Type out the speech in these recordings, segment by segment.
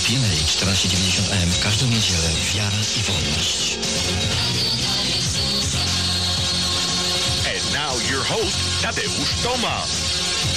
PNA 1490 AM w każdą niedzielę. Wiara i wolność. And now your host, Tadeusz Tomasz.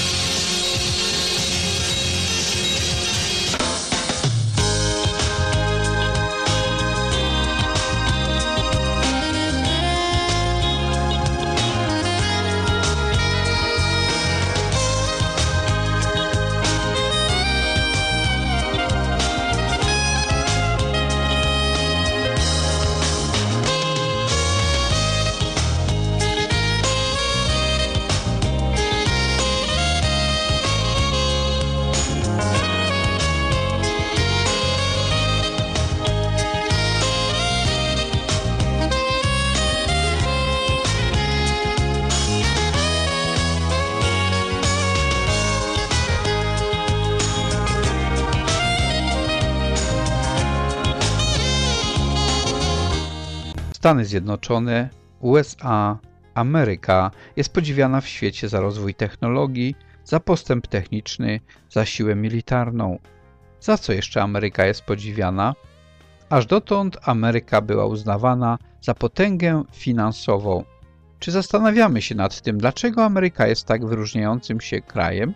Stany Zjednoczone, USA, Ameryka jest podziwiana w świecie za rozwój technologii, za postęp techniczny, za siłę militarną. Za co jeszcze Ameryka jest podziwiana? Aż dotąd Ameryka była uznawana za potęgę finansową. Czy zastanawiamy się nad tym, dlaczego Ameryka jest tak wyróżniającym się krajem?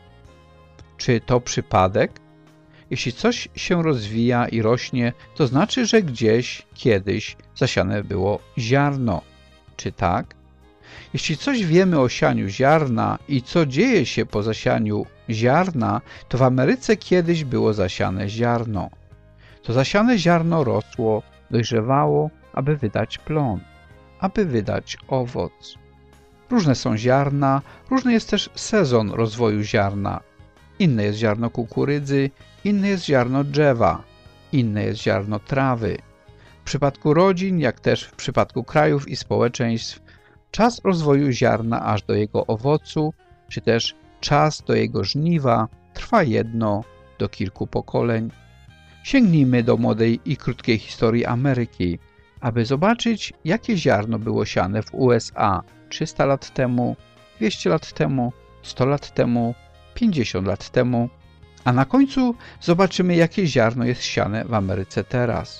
Czy to przypadek? Jeśli coś się rozwija i rośnie, to znaczy, że gdzieś, kiedyś zasiane było ziarno. Czy tak? Jeśli coś wiemy o sianiu ziarna i co dzieje się po zasianiu ziarna, to w Ameryce kiedyś było zasiane ziarno. To zasiane ziarno rosło, dojrzewało, aby wydać plon, aby wydać owoc. Różne są ziarna, różny jest też sezon rozwoju ziarna. Inne jest ziarno kukurydzy, inne jest ziarno drzewa, inne jest ziarno trawy. W przypadku rodzin, jak też w przypadku krajów i społeczeństw, czas rozwoju ziarna aż do jego owocu, czy też czas do jego żniwa trwa jedno do kilku pokoleń. Sięgnijmy do młodej i krótkiej historii Ameryki, aby zobaczyć, jakie ziarno było siane w USA 300 lat temu, 200 lat temu, 100 lat temu, 50 lat temu, a na końcu zobaczymy, jakie ziarno jest siane w Ameryce teraz.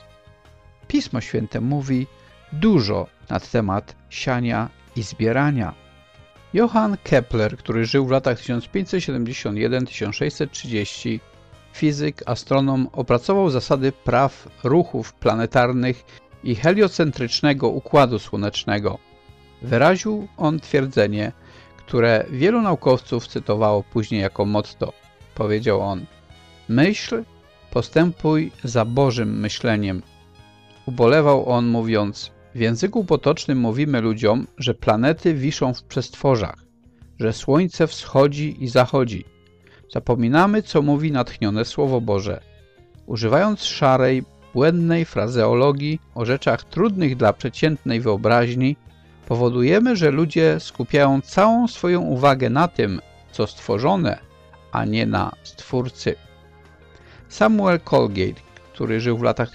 Pismo Święte mówi dużo na temat siania i zbierania. Johann Kepler, który żył w latach 1571-1630, fizyk, astronom, opracował zasady praw ruchów planetarnych i heliocentrycznego układu słonecznego. Wyraził on twierdzenie, które wielu naukowców cytowało później jako motto. Powiedział on: myśl, postępuj za Bożym myśleniem. Ubolewał on, mówiąc: w języku potocznym mówimy ludziom, że planety wiszą w przestworzach, że słońce wschodzi i zachodzi. Zapominamy, co mówi natchnione Słowo Boże. Używając szarej, błędnej frazeologii o rzeczach trudnych dla przeciętnej wyobraźni, powodujemy, że ludzie skupiają całą swoją uwagę na tym, co stworzone, a nie na Stwórcy. Samuel Colgate, który żył w latach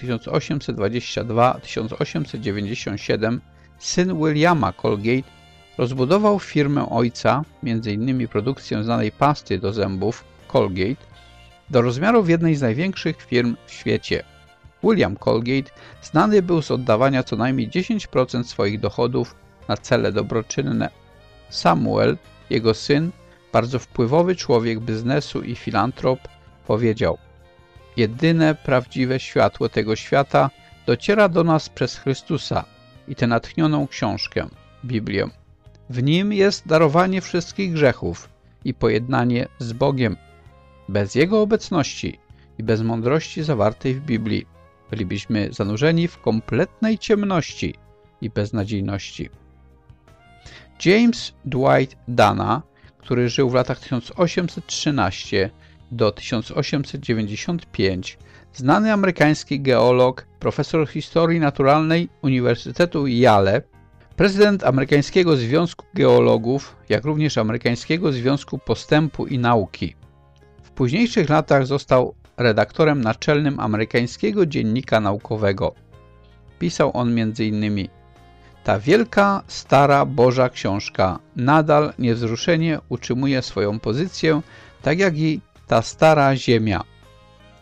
1822-1897, syn Williama Colgate, rozbudował firmę ojca, m.in. produkcję znanej pasty do zębów Colgate, do rozmiarów jednej z największych firm w świecie. William Colgate znany był z oddawania co najmniej 10% swoich dochodów na cele dobroczynne. Samuel, jego syn, bardzo wpływowy człowiek biznesu i filantrop, powiedział: jedyne prawdziwe światło tego świata dociera do nas przez Chrystusa i tę natchnioną książkę, Biblię. W nim jest darowanie wszystkich grzechów i pojednanie z Bogiem. Bez Jego obecności i bez mądrości zawartej w Biblii bylibyśmy zanurzeni w kompletnej ciemności i beznadziejności. James Dwight Dana, który żył w latach 1813 do 1895, znany amerykański geolog, profesor historii naturalnej Uniwersytetu Yale, prezydent Amerykańskiego Związku Geologów, jak również Amerykańskiego Związku Postępu i Nauki. W późniejszych latach został redaktorem naczelnym amerykańskiego dziennika naukowego. Pisał on m.in.: ta wielka, stara Boża książka nadal niewzruszenie utrzymuje swoją pozycję, tak jak i ta stara ziemia.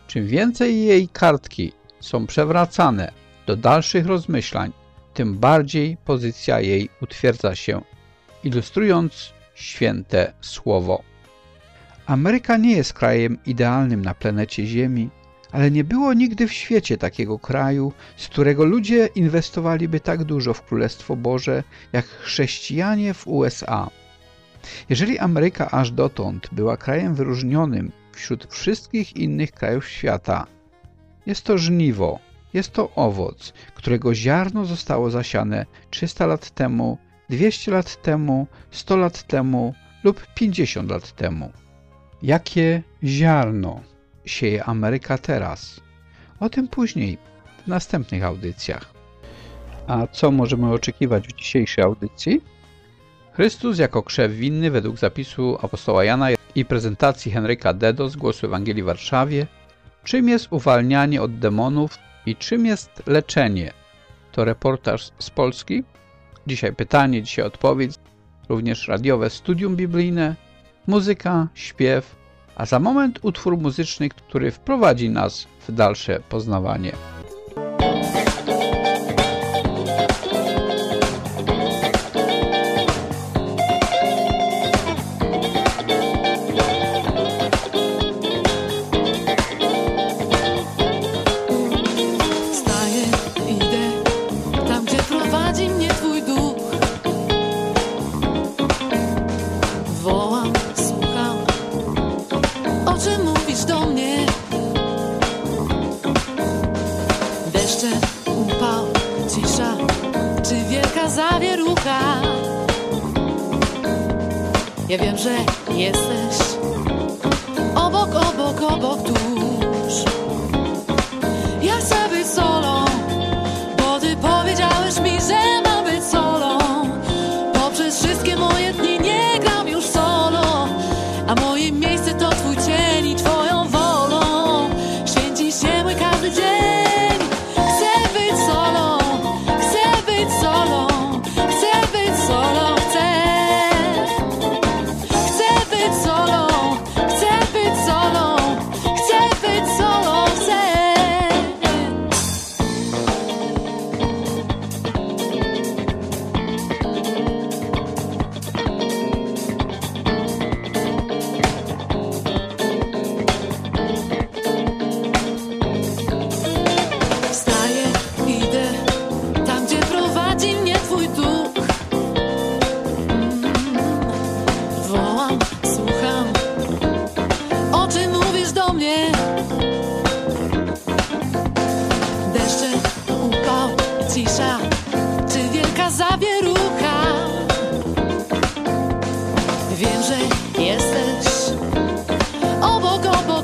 Czym więcej jej kartki są przewracane do dalszych rozmyślań, tym bardziej pozycja jej utwierdza się, ilustrując święte słowo. Ameryka nie jest krajem idealnym na planecie Ziemi, ale nie było nigdy w świecie takiego kraju, z którego ludzie inwestowaliby tak dużo w Królestwo Boże, jak chrześcijanie w USA. Jeżeli Ameryka aż dotąd była krajem wyróżnionym wśród wszystkich innych krajów świata, jest to żniwo, jest to owoc, którego ziarno zostało zasiane 300 lat temu, 200 lat temu, 100 lat temu lub 50 lat temu. Jakie ziarno sieje Ameryka teraz? O tym później, w następnych audycjach. A co możemy oczekiwać w dzisiejszej audycji? Chrystus jako krzew winny według zapisu apostoła Jana i prezentacji Henryka Dedo z Głosu Ewangelii w Warszawie. Czym jest uwalnianie od demonów i czym jest leczenie? To reportaż z Polski. Dzisiaj pytanie, dzisiaj odpowiedź. Również radiowe studium biblijne, muzyka, śpiew, a za moment utwór muzyczny, który wprowadzi nas w dalsze poznawanie. Ja wiem, że jesteś obok tuż. Ja chcę być solą, bo ty powiedziałeś mi, że mam być solą. Poprzez wszystkie moje dni nie gram już solo, a moje miejsce to twój cień i twoją wolą święci się mój każdy dzień. Chcę być solą, chcę być solą, chcę być solą, chcę. Wiem, że jesteś obok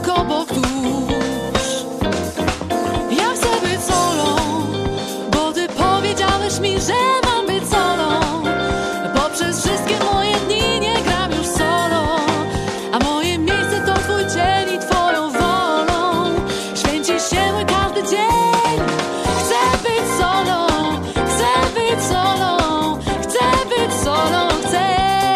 tuż. Ja chcę być solą, bo ty powiedziałeś mi, że mam być solą. Poprzez wszystkie moje dni nie gram już solo, a moje miejsce to twój cień i twoją wolą święci się mój każdy dzień. Chcę być solą, chcę być solą, chcę być solą, chcę.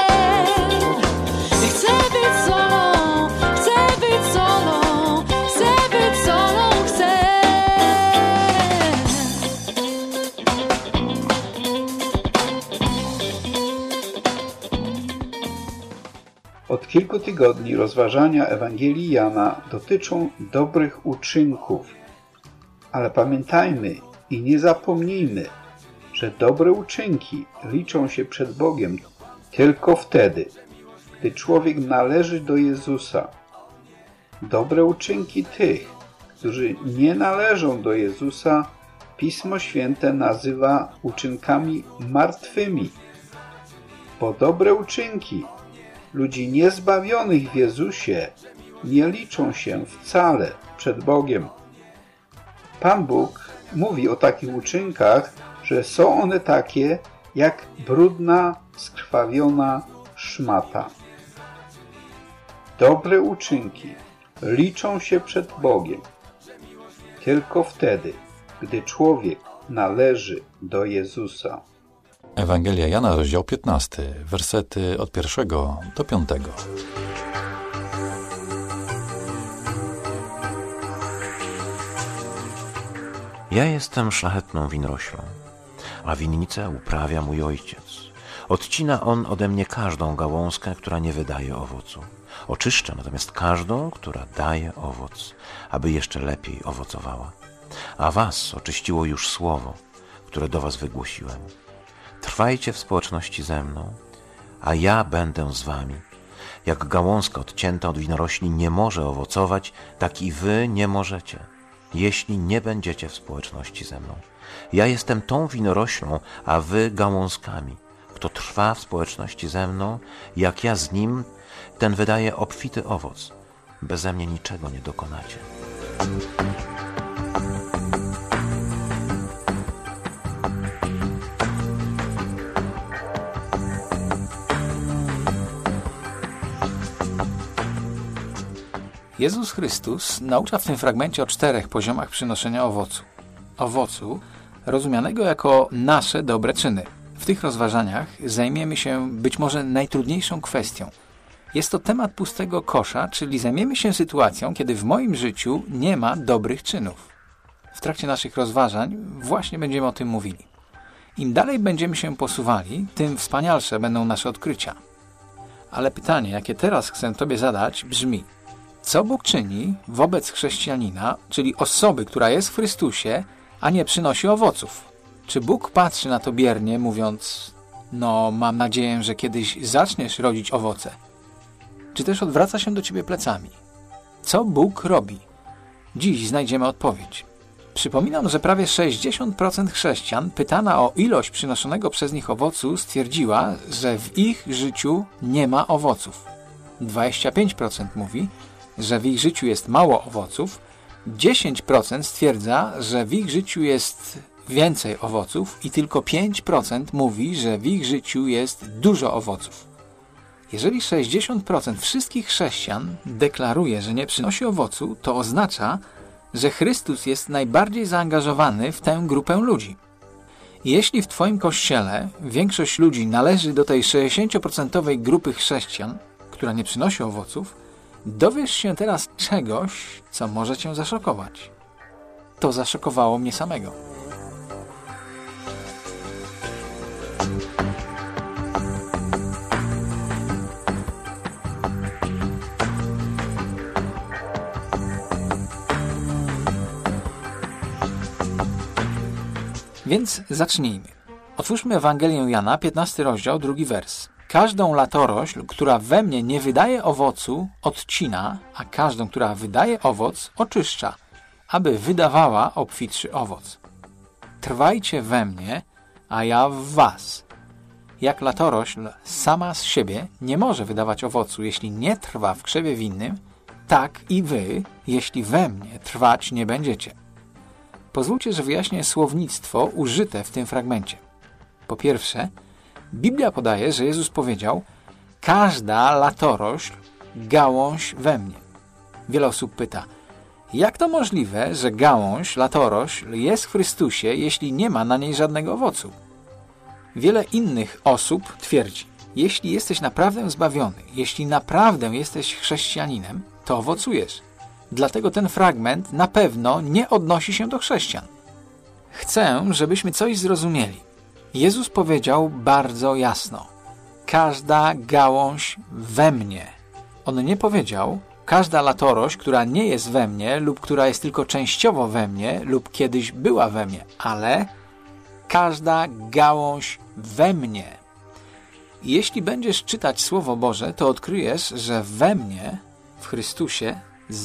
Od kilku tygodni rozważania Ewangelii Jana dotyczą dobrych uczynków. Ale pamiętajmy i nie zapomnijmy, że dobre uczynki liczą się przed Bogiem tylko wtedy, gdy człowiek należy do Jezusa. Dobre uczynki tych, którzy nie należą do Jezusa, Pismo Święte nazywa uczynkami martwymi. Bo dobre uczynki ludzi niezbawionych w Jezusie nie liczą się wcale przed Bogiem. Pan Bóg mówi o takich uczynkach, że są one takie jak brudna, skrwawiona szmata. Dobre uczynki liczą się przed Bogiem tylko wtedy, gdy człowiek należy do Jezusa. Ewangelia Jana, rozdział 15, wersety od 1 do 5. Ja jestem szlachetną winoroślą, a winnicę uprawia mój ojciec. Odcina on ode mnie każdą gałązkę, która nie wydaje owocu. Oczyszcza natomiast każdą, która daje owoc, aby jeszcze lepiej owocowała. A was oczyściło już słowo, które do was wygłosiłem. Trwajcie w społeczności ze mną, a ja będę z wami. Jak gałązka odcięta od winorośli nie może owocować, tak i wy nie możecie, jeśli nie będziecie w społeczności ze mną. Ja jestem tą winoroślą, a wy gałązkami. Kto trwa w społeczności ze mną, jak ja z nim, ten wydaje obfity owoc. Beze mnie niczego nie dokonacie. Jezus Chrystus naucza w tym fragmencie o 4 poziomach przynoszenia owocu. Owocu rozumianego jako nasze dobre czyny. W tych rozważaniach zajmiemy się być może najtrudniejszą kwestią. Jest to temat pustego kosza, czyli zajmiemy się sytuacją, kiedy w moim życiu nie ma dobrych czynów. W trakcie naszych rozważań właśnie będziemy o tym mówili. Im dalej będziemy się posuwali, tym wspanialsze będą nasze odkrycia. Ale pytanie, jakie teraz chcę Tobie zadać, brzmi: co Bóg czyni wobec chrześcijanina, czyli osoby, która jest w Chrystusie, a nie przynosi owoców? Czy Bóg patrzy na to biernie, mówiąc: no, mam nadzieję, że kiedyś zaczniesz rodzić owoce? Czy też odwraca się do Ciebie plecami? Co Bóg robi? Dziś znajdziemy odpowiedź. Przypominam, że prawie 60% chrześcijan pytana o ilość przynoszonego przez nich owocu stwierdziła, że w ich życiu nie ma owoców. 25% mówi, że w ich życiu jest mało owoców, 10% stwierdza, że w ich życiu jest więcej owoców i tylko 5% mówi, że w ich życiu jest dużo owoców. Jeżeli 60% wszystkich chrześcijan deklaruje, że nie przynosi owocu, to oznacza, że Chrystus jest najbardziej zaangażowany w tę grupę ludzi. Jeśli w Twoim kościele większość ludzi należy do tej 60% grupy chrześcijan, która nie przynosi owoców, dowiesz się teraz czegoś, co może Cię zaszokować. To zaszokowało mnie samego. Więc zacznijmy. Otwórzmy Ewangelię Jana, 15 rozdział, 2 wers. Każdą latorośl, która we mnie nie wydaje owocu, odcina, a każdą, która wydaje owoc, oczyszcza, aby wydawała obfitszy owoc. Trwajcie we mnie, a ja w was. Jak latorośl sama z siebie nie może wydawać owocu, jeśli nie trwa w krzewie winnym, tak i wy, jeśli we mnie trwać nie będziecie. Pozwólcie, że wyjaśnię słownictwo użyte w tym fragmencie. Po pierwsze, Biblia podaje, że Jezus powiedział: każda latorośl, gałąź we mnie. Wiele osób pyta: jak to możliwe, że gałąź, latorośl jest w Chrystusie, jeśli nie ma na niej żadnego owocu? Wiele innych osób twierdzi: jeśli jesteś naprawdę zbawiony, jeśli naprawdę jesteś chrześcijaninem, to owocujesz. Dlatego ten fragment na pewno nie odnosi się do chrześcijan. Chcę, żebyśmy coś zrozumieli. Jezus powiedział bardzo jasno: każda gałąź we mnie. On nie powiedział: każda latorośl, która nie jest we mnie lub która jest tylko częściowo we mnie lub kiedyś była we mnie, ale każda gałąź we mnie. Jeśli będziesz czytać Słowo Boże, to odkryjesz, że we mnie, w Chrystusie,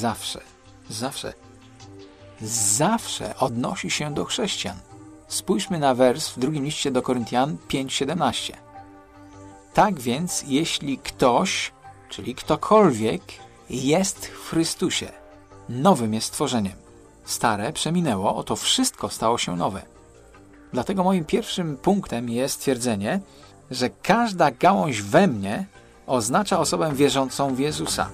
zawsze odnosi się do chrześcijan. Spójrzmy na wers w drugim liście do Koryntian 5:17. Tak więc, jeśli ktoś, czyli ktokolwiek, jest w Chrystusie, nowym jest stworzeniem. Stare przeminęło, oto wszystko stało się nowe. Dlatego moim pierwszym punktem jest twierdzenie, że każda gałąź we mnie oznacza osobę wierzącą w Jezusa.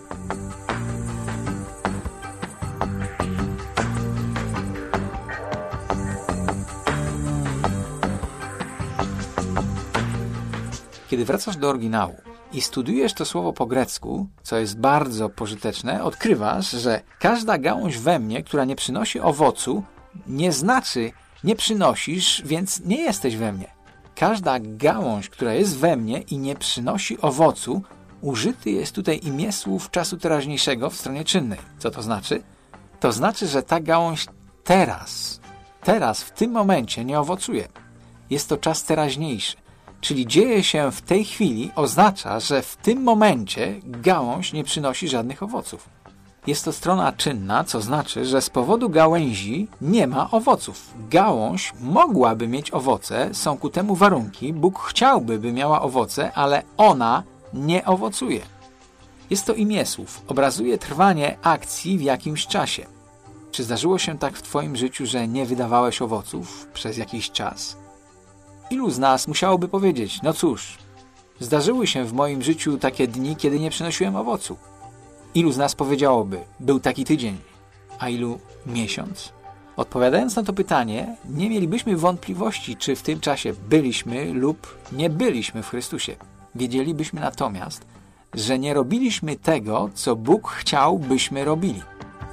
Kiedy wracasz do oryginału i studiujesz to słowo po grecku, co jest bardzo pożyteczne, odkrywasz, że każda gałąź we mnie, która nie przynosi owocu, nie znaczy nie przynosisz, więc nie jesteś we mnie. Każda gałąź, która jest we mnie i nie przynosi owocu, użyty jest tutaj imię słów czasu teraźniejszego w stronie czynnej. Co to znaczy? To znaczy, że ta gałąź teraz, w tym momencie nie owocuje. Jest to czas teraźniejszy. Czyli dzieje się w tej chwili, oznacza, że w tym momencie gałąź nie przynosi żadnych owoców. Jest to strona czynna, co znaczy, że z powodu gałęzi nie ma owoców. Gałąź mogłaby mieć owoce, są ku temu warunki, Bóg chciałby, by miała owoce, ale ona nie owocuje. Jest to imię słów, obrazuje trwanie akcji w jakimś czasie. Czy zdarzyło się tak w Twoim życiu, że nie wydawałeś owoców przez jakiś czas? Ilu z nas musiałoby powiedzieć, no cóż, zdarzyły się w moim życiu takie dni, kiedy nie przynosiłem owocu? Ilu z nas powiedziałoby, był taki tydzień, a ilu miesiąc? Odpowiadając na to pytanie, nie mielibyśmy wątpliwości, czy w tym czasie byliśmy lub nie byliśmy w Chrystusie. Wiedzielibyśmy natomiast, że nie robiliśmy tego, co Bóg chciał, byśmy robili.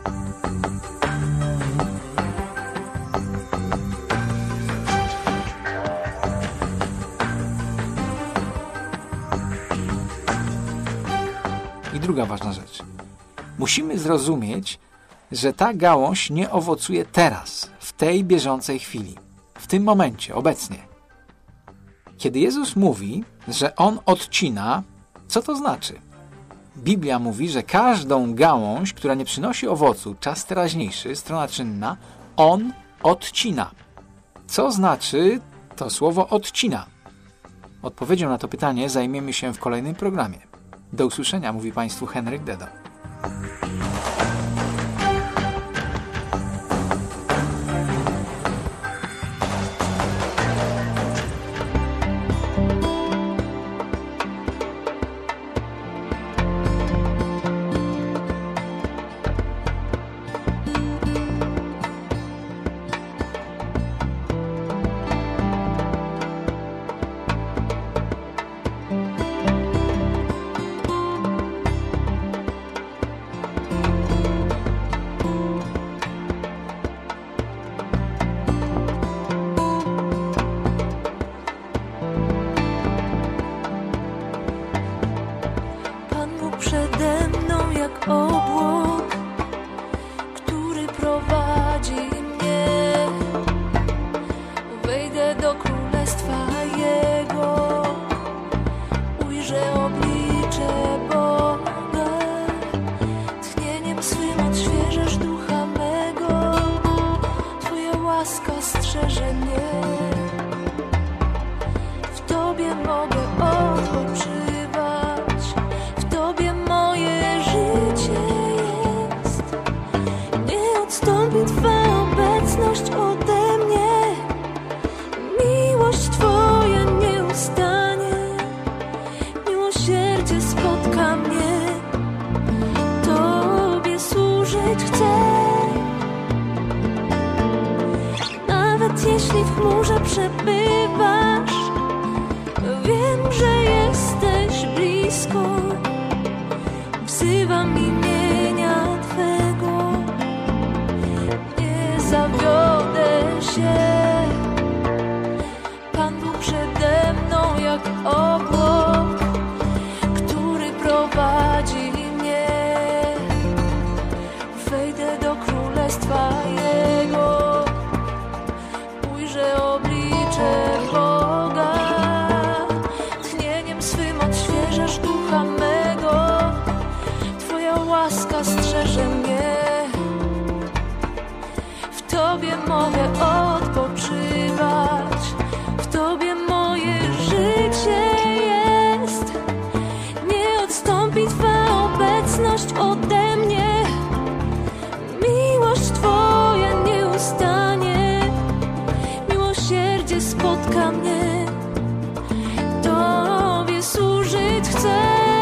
I druga ważna rzecz. Musimy zrozumieć, że ta gałąź nie owocuje teraz, w tej bieżącej chwili, w tym momencie, obecnie. Kiedy Jezus mówi, że On odcina, co to znaczy? Biblia mówi, że każdą gałąź, która nie przynosi owocu, czas teraźniejszy, strona czynna, On odcina. Co znaczy to słowo odcina? Odpowiedzią na to pytanie zajmiemy się w kolejnym programie. Do usłyszenia, mówi Państwu Henryk Deda. Przede mną jak obłok, który prowadzi mnie. Wejdę do królestwa Jego, ujrzę oblicze Boga. Tchnieniem swym odświeżasz ducha mego, Twoja łaska strzeże mnie. W Tobie mogę odpoczywać. Twa obecność ode mnie, miłość Twoja nie ustanie, miłosierdzie spotka mnie, Tobie służyć chcę. Nawet jeśli w chmurze przebywasz, wiem, że jesteś blisko, wzywam imienia Twego. Zawiodę się, Pan Bóg przede mną jak obłok, który prowadzi mnie. Wejdę do królestwa Jego, ujrzę oblicze Boga. Tchnieniem swym odświeżasz ducha mego, Twoja łaska strzeże mnie. W Tobie mogę odpoczywać, w Tobie moje życie jest. Nie odstąpi Twa obecność ode mnie, miłość Twoja nie ustanie, miłosierdzie spotka mnie, Tobie służyć chcę.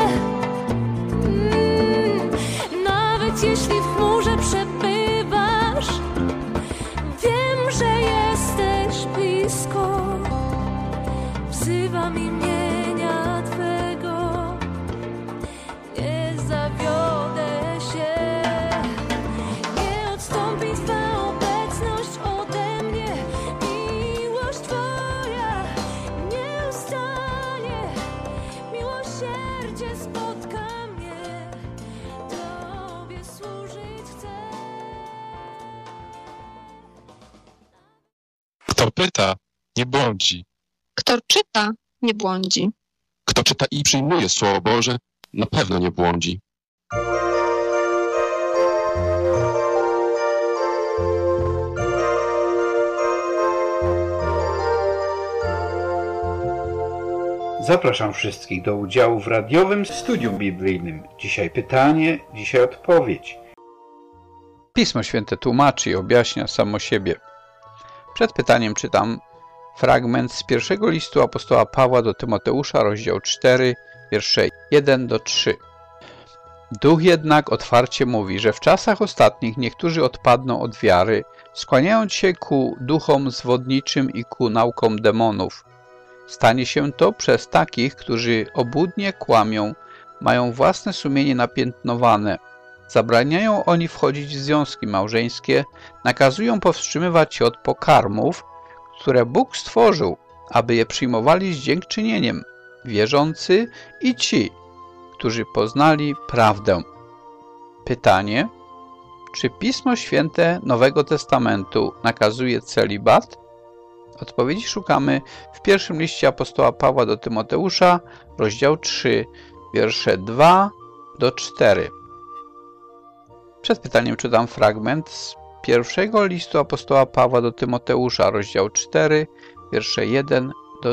Nawet jeśli w chmurze przebywasz, że jesteś blisko, wzywam imienia Twego, nie zawiodę się, nie odstąpi Twa obecność. Kto pyta, nie błądzi. Kto czyta, nie błądzi. Kto czyta i przyjmuje Słowo Boże, na pewno nie błądzi. Zapraszam wszystkich do udziału w radiowym studium biblijnym. Dzisiaj pytanie, dzisiaj odpowiedź. Pismo Święte tłumaczy i objaśnia samo siebie. Przed pytaniem czytam fragment z pierwszego listu apostoła Pawła do Tymoteusza, rozdział 4, wiersze 1-3. Duch jednak otwarcie mówi, że w czasach ostatnich niektórzy odpadną od wiary, skłaniając się ku duchom zwodniczym i ku naukom demonów. Stanie się to przez takich, którzy obłudnie kłamią, mają własne sumienie napiętnowane. Zabraniają oni wchodzić w związki małżeńskie, nakazują powstrzymywać się od pokarmów, które Bóg stworzył, aby je przyjmowali z dziękczynieniem, wierzący i ci, którzy poznali prawdę. Pytanie: czy Pismo Święte Nowego Testamentu nakazuje celibat? Odpowiedzi szukamy w pierwszym liście apostoła Pawła do Tymoteusza, rozdział 3, wiersze 2-4. Przed pytaniem czytam fragment z pierwszego listu apostoła Pawła do Tymoteusza, rozdział 4, wiersze 1-3.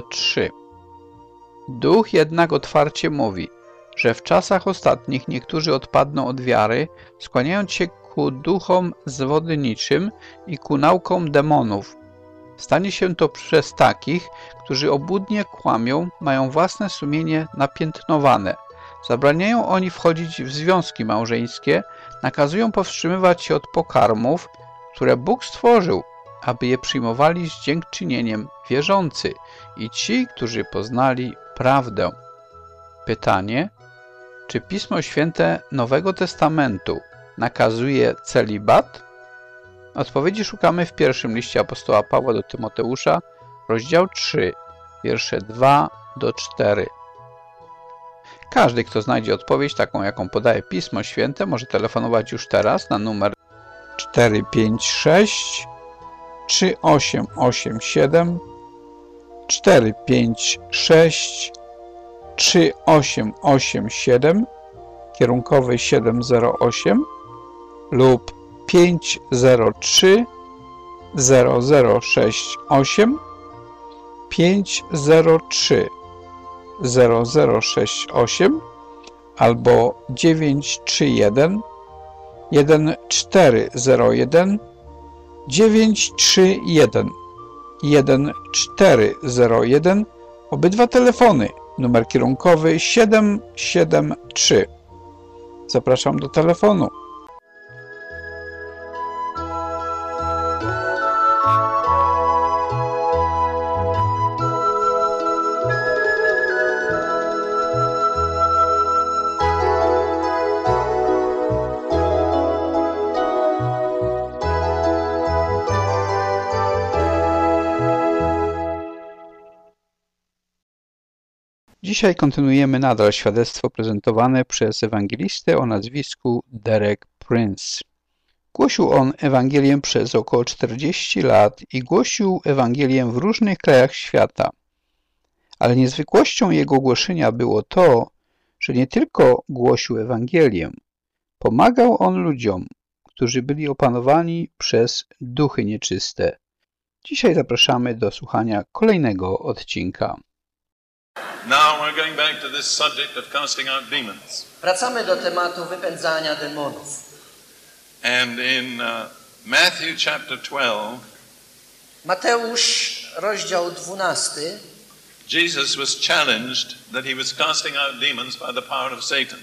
Duch jednak otwarcie mówi, że w czasach ostatnich niektórzy odpadną od wiary, skłaniając się ku duchom zwodniczym i ku naukom demonów. Stanie się to przez takich, którzy obłudnie kłamią, mają własne sumienie napiętnowane. Zabraniają oni wchodzić w związki małżeńskie, nakazują powstrzymywać się od pokarmów, które Bóg stworzył, aby je przyjmowali z dziękczynieniem, wierzący i ci, którzy poznali prawdę. Pytanie: czy Pismo Święte Nowego Testamentu nakazuje celibat? Odpowiedzi szukamy w pierwszym liście apostoła Pawła do Tymoteusza, rozdział 3, wiersze 2-4. Każdy, kto znajdzie odpowiedź taką, jaką podaje Pismo Święte, może telefonować już teraz na numer 456 3887 456 3887 kierunkowy 708 lub 503 0068 503 0068 albo 931 1401 931 1401. Obydwa telefony, numer kierunkowy 773. Zapraszam do telefonu. Dzisiaj kontynuujemy nadal świadectwo prezentowane przez ewangelistę o nazwisku Derek Prince. Głosił on Ewangelię przez około 40 lat i głosił Ewangelię w różnych krajach świata. Ale niezwykłością jego głoszenia było to, że nie tylko głosił Ewangelię, pomagał on ludziom, którzy byli opanowani przez duchy nieczyste. Dzisiaj zapraszamy do słuchania kolejnego odcinka. Now we're going back to this subject of casting out demons. Wracamy do tematu wypędzania demonów. And in Matthew chapter 12, Mateusz, rozdział 12, Jesus was challenged that he was casting out demons by the power of Satan.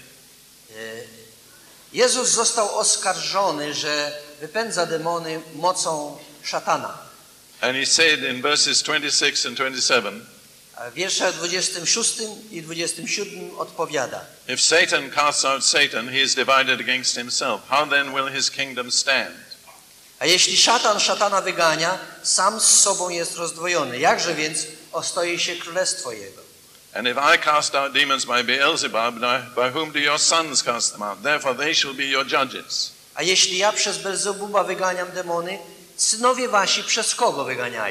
Jezus został oskarżony, że wypędza demony mocą szatana. And he said in verses 26 and 27, W wierszach 26 i 27 odpowiada: if Satan casts out Satan, he is divided against himself. How then will his kingdom stand? A jeśli szatan szatana wygania, sam z sobą jest rozdwojony. Jakże więc ostoi się królestwo jego? And if I cast out demons by Beelzebub, by whom do your sons cast them out? Therefore they shall be your judges. A jeśli ja przez Belzebuba wyganiam demony, synowie wasi przez kogo wyganiają?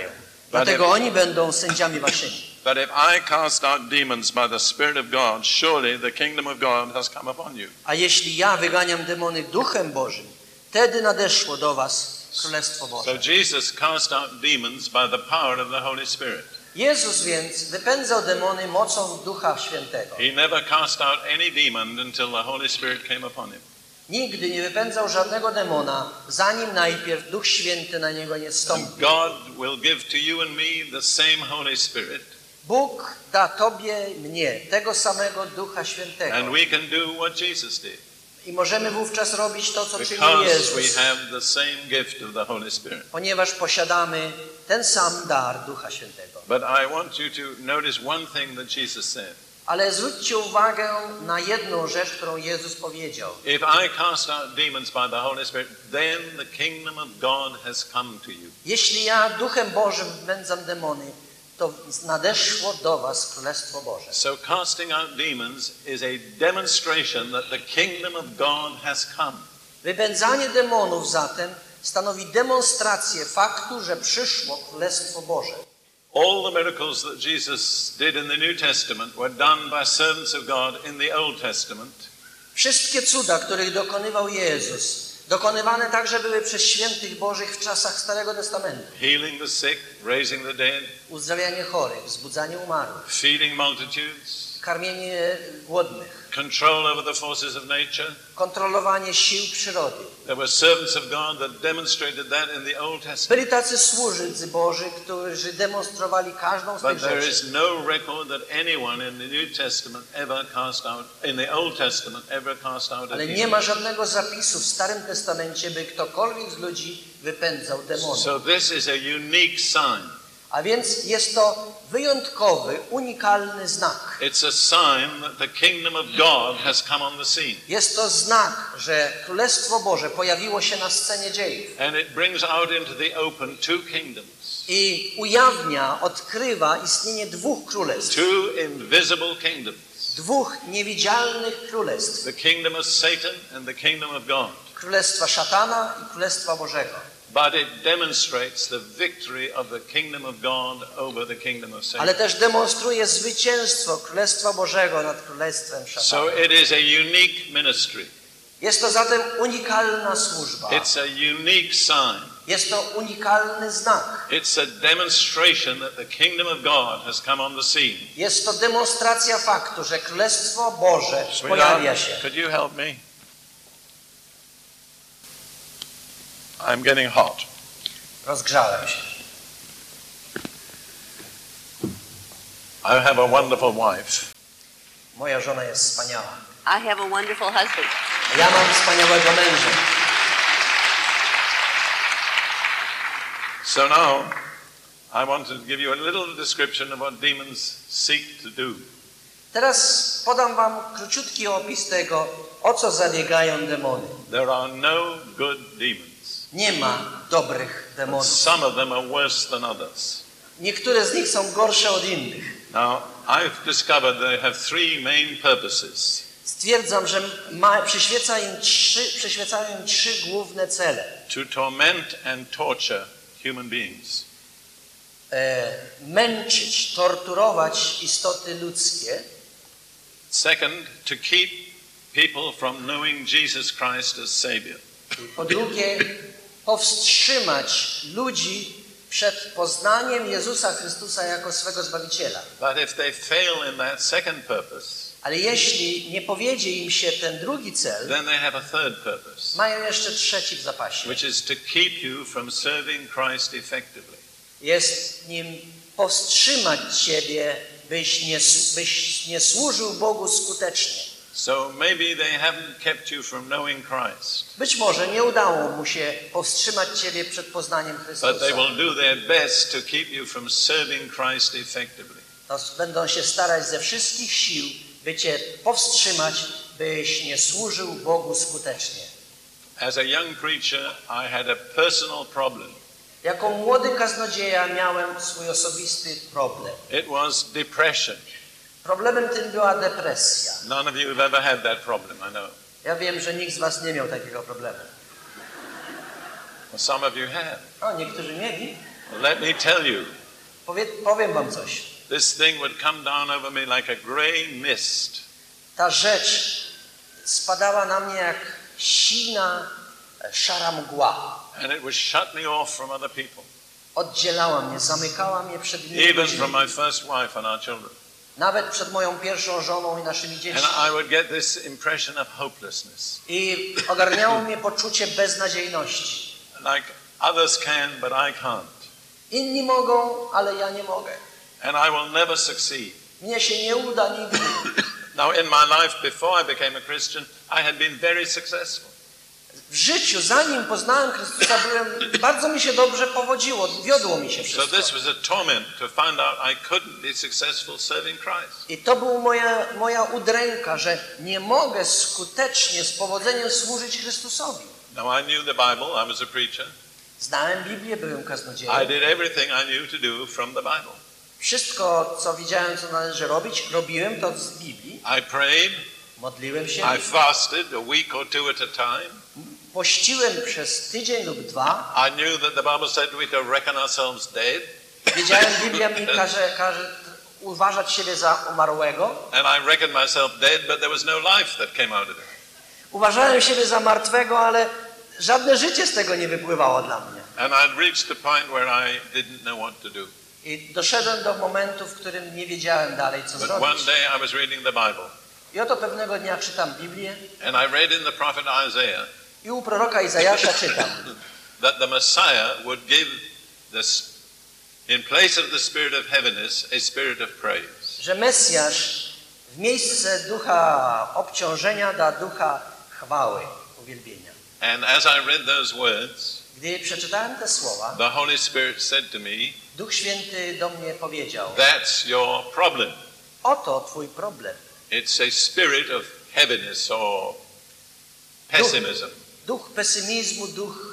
Dlatego oni będą sędziami waszymi. But if I cast out demons by the Spirit of God, surely the kingdom of God has come upon you. A jeśli ja wyganiam demony duchem Bożym, wtedy nadeszło do was Królestwo So Boże. Jesus cast out demons by the power of the Holy Spirit. Jezus więc wypędzał demony mocą Ducha Świętego. He never cast out any demon until the Holy Spirit came upon him. Nigdy nie wypędzał żadnego demona, zanim najpierw Duch Święty na niego nie And zstąpił. God will give to you and me the same Holy Spirit, Bóg da tobie, mnie, tego samego Ducha Świętego. and we can do what Jesus did. I możemy wówczas robić to, co czynił Because Jezus, we have the same gift of the Holy Spirit. ponieważ posiadamy ten sam dar Ducha Świętego. But I want you to notice one thing that Jesus said. Ale zwróćcie uwagę na jedną rzecz, którą Jezus powiedział. If I cast out demons by the Holy Spirit, then the kingdom of God has come to you. Jeśli ja Duchem Bożym wypędzam demony, to nadeszło do was Królestwo Boże. So casting out demons is a demonstration that the kingdom of God has come. Wypędzanie demonów zatem stanowi demonstrację faktu, że przyszło Królestwo Boże. All the miracles that Jesus did in the New Testament were done by servants of God in the Old Testament. Wszystkie cuda, których dokonywał Jezus, dokonywane także były przez świętych Bożych w czasach Starego Testamentu. Healing the sick, raising the dead, Uzdrawianie chorych, wzbudzanie umarłych, feeding multitudes, karmienie głodnych, control over the forces of nature. kontrolowanie sił przyrody. There were servants of God that demonstrated that in the Old Testament. Byli tacy służcy Boży, którzy demonstrowali każdą z tych But there rzeczy. is no record that anyone in the New Testament ever cast out, in the Old Testament ever cast out a Ale nie demon. ma żadnego zapisu w Starym Testamencie, by ktokolwiek z ludzi wypędzał demony. So this is a unique sign. A więc jest to wyjątkowy, unikalny znak. It's a sign that the kingdom of God has come on the scene. Jest to znak, że Królestwo Boże pojawiło się na scenie dziejów. And it brings out into the open two kingdoms. I ujawnia, odkrywa istnienie dwóch królestw. Two invisible kingdoms. Dwóch niewidzialnych królestw. The kingdom of Satan and the kingdom of God. Królestwa szatana i Królestwa Bożego. But it demonstrates the victory of the kingdom of God over the kingdom of Satan. Ale też demonstruje zwycięstwo Królestwa Bożego nad Królestwem szatana. So it is a unique ministry. Jest to zatem unikalna służba. It's a unique sign. Jest to unikalny znak. It's a demonstration that the kingdom of God has come on the scene. Jest to demonstracja faktu, że Królestwo Boże pojawia się. Could you help me? I'm getting hot. Rozgrzałem się. I have a wonderful wife. Moja żona jest wspaniała. I have a wonderful husband. Ja mam wspaniałego męża. So now, I want to give you a little description of what demons seek to do. Teraz podam wam króciutki opis tego, o co zabiegają demony. There are no good demons. Nie ma dobrych demonów. Some of them are worse than others. Niektóre z nich są gorsze od innych. Now, I've discovered they have three main purposes. Stwierdzam, że przyświecają im trzy główne cele. To torment and torture human beings. Męczyć, torturować istoty ludzkie. Second, to keep people from knowing Jesus Christ as Savior. Po drugie, powstrzymać ludzi przed poznaniem Jezusa Chrystusa jako swego Zbawiciela. But if they fail in that second purpose, ale jeśli nie powiedzie im się ten drugi cel, then they have a third purpose, mają jeszcze trzeci w zapasie. which is to keep you from serving Christ effectively. Jest nim powstrzymać ciebie, byś nie służył Bogu skutecznie. So maybe they haven't kept you from knowing Christ. Być może nie udało mu się powstrzymać ciebie przed poznaniem Chrystusa. But they will do their best to keep you from serving Christ effectively. To będą się starać ze wszystkich sił, by cię powstrzymać, byś nie służył Bogu skutecznie. As a young preacher, I had a personal problem. Jako młody kaznodzieja miałem swój osobisty problem. It was depression. Problemem tym była depresja. None of you have ever had that problem, I know. Ja wiem, że nikt z was nie miał takiego problemu. Well, some of you have. O, niektórzy mieli. Well, let me tell you, Powiem wam coś. This thing would come down over me like a grey mist. Ta rzecz spadała na mnie jak silna, szara mgła. And it would shut me off from other people. Oddzielała mnie, zamykała mnie przed innymi Even ludźmi. from my first wife and our children. Nawet przed moją pierwszą żoną i naszymi dziećmi. And I would get this impression of hopelessness. I ogarniało mnie poczucie beznadziejności. Like others can, but I can't. Inni mogą, ale ja nie mogę. And I will never succeed. Mnie się nie uda nigdy. Now, in my life before I became a Christian, I had been very successful. W życiu, zanim poznałem Chrystusa, bardzo mi się dobrze powodziło, wiodło mi się So wszystko. this was a torment to find out I couldn't be successful serving Christ. I to była moja udręka, że nie mogę skutecznie, z powodzeniem służyć Chrystusowi. Now, I knew the Bible. I was a preacher. Znałem Biblię, byłem I kaznodziejem. did everything I knew to do from the Bible. Wszystko, co widziałem, co należy robić, robiłem to z Biblii. I prayed. Modliłem się. I fasted a week or two at a time. Pościłem przez tydzień lub dwa. I knew that the Bible said we to reckon ourselves dead. Wiedziałem, Biblia mi każe uważać siebie za umarłego. And I reckoned myself dead, but there was no life that came out of it. Uważałem siebie za martwego, ale żadne życie z tego nie wypływało dla mnie. And I'd reached a point where I didn't know what to do. I doszedłem do momentu, w którym nie wiedziałem dalej, co But zrobić. one day I was reading the Bible. I oto pewnego dnia czytam Biblię And I read in the prophet Isaiah i u proroka Izajasza czytam, that the Messiah would give this, in place of the spirit of heaviness, a spirit of praise. że Mesjasz w miejsce ducha obciążenia da ducha chwały, uwielbienia. And as I read those words, Gdy przeczytałem te słowa, the Holy Spirit said to me, Duch Święty do mnie powiedział, that's your problem. oto twój problem. It's a spirit of heaviness or pessimism. Duch pesymizmu, duch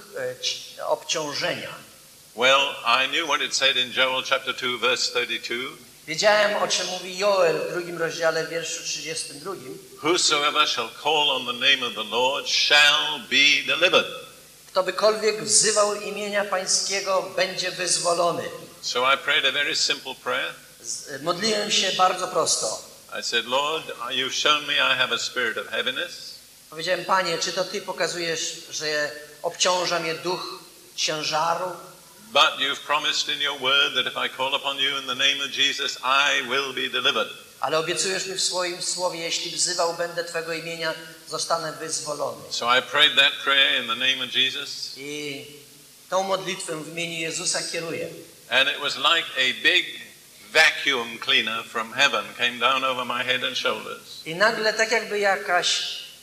obciążenia. Well, I knew what it said in Joel chapter 2, verse 32. Wiedziałem, o czym mówi Joel w 2 rozdziale, wierszu 32. Whosoever shall call on the name of the Lord shall be delivered. Kto bykolwiek wzywał imienia Pańskiego, będzie wyzwolony. So I prayed a very simple prayer. Modliłem się bardzo prosto. I said, Lord, you've shown me I have a spirit of heaviness. Powiedziałem, Panie, czy to Ty pokazujesz, że obciąża mnie duch ciężaru? But you've promised in your word that if I call upon you in the name of Jesus, I will be delivered. Ale obiecujesz mi w swoim słowie, jeśli wzywał będę Twego imienia, zostanę wyzwolony. So I prayed that prayer in the name of Jesus. I tą modlitwę w imieniu Jezusa kieruję. And it was like a big vacuum cleaner from heaven came down over my head and shoulders. I nagle tak jakby jakaś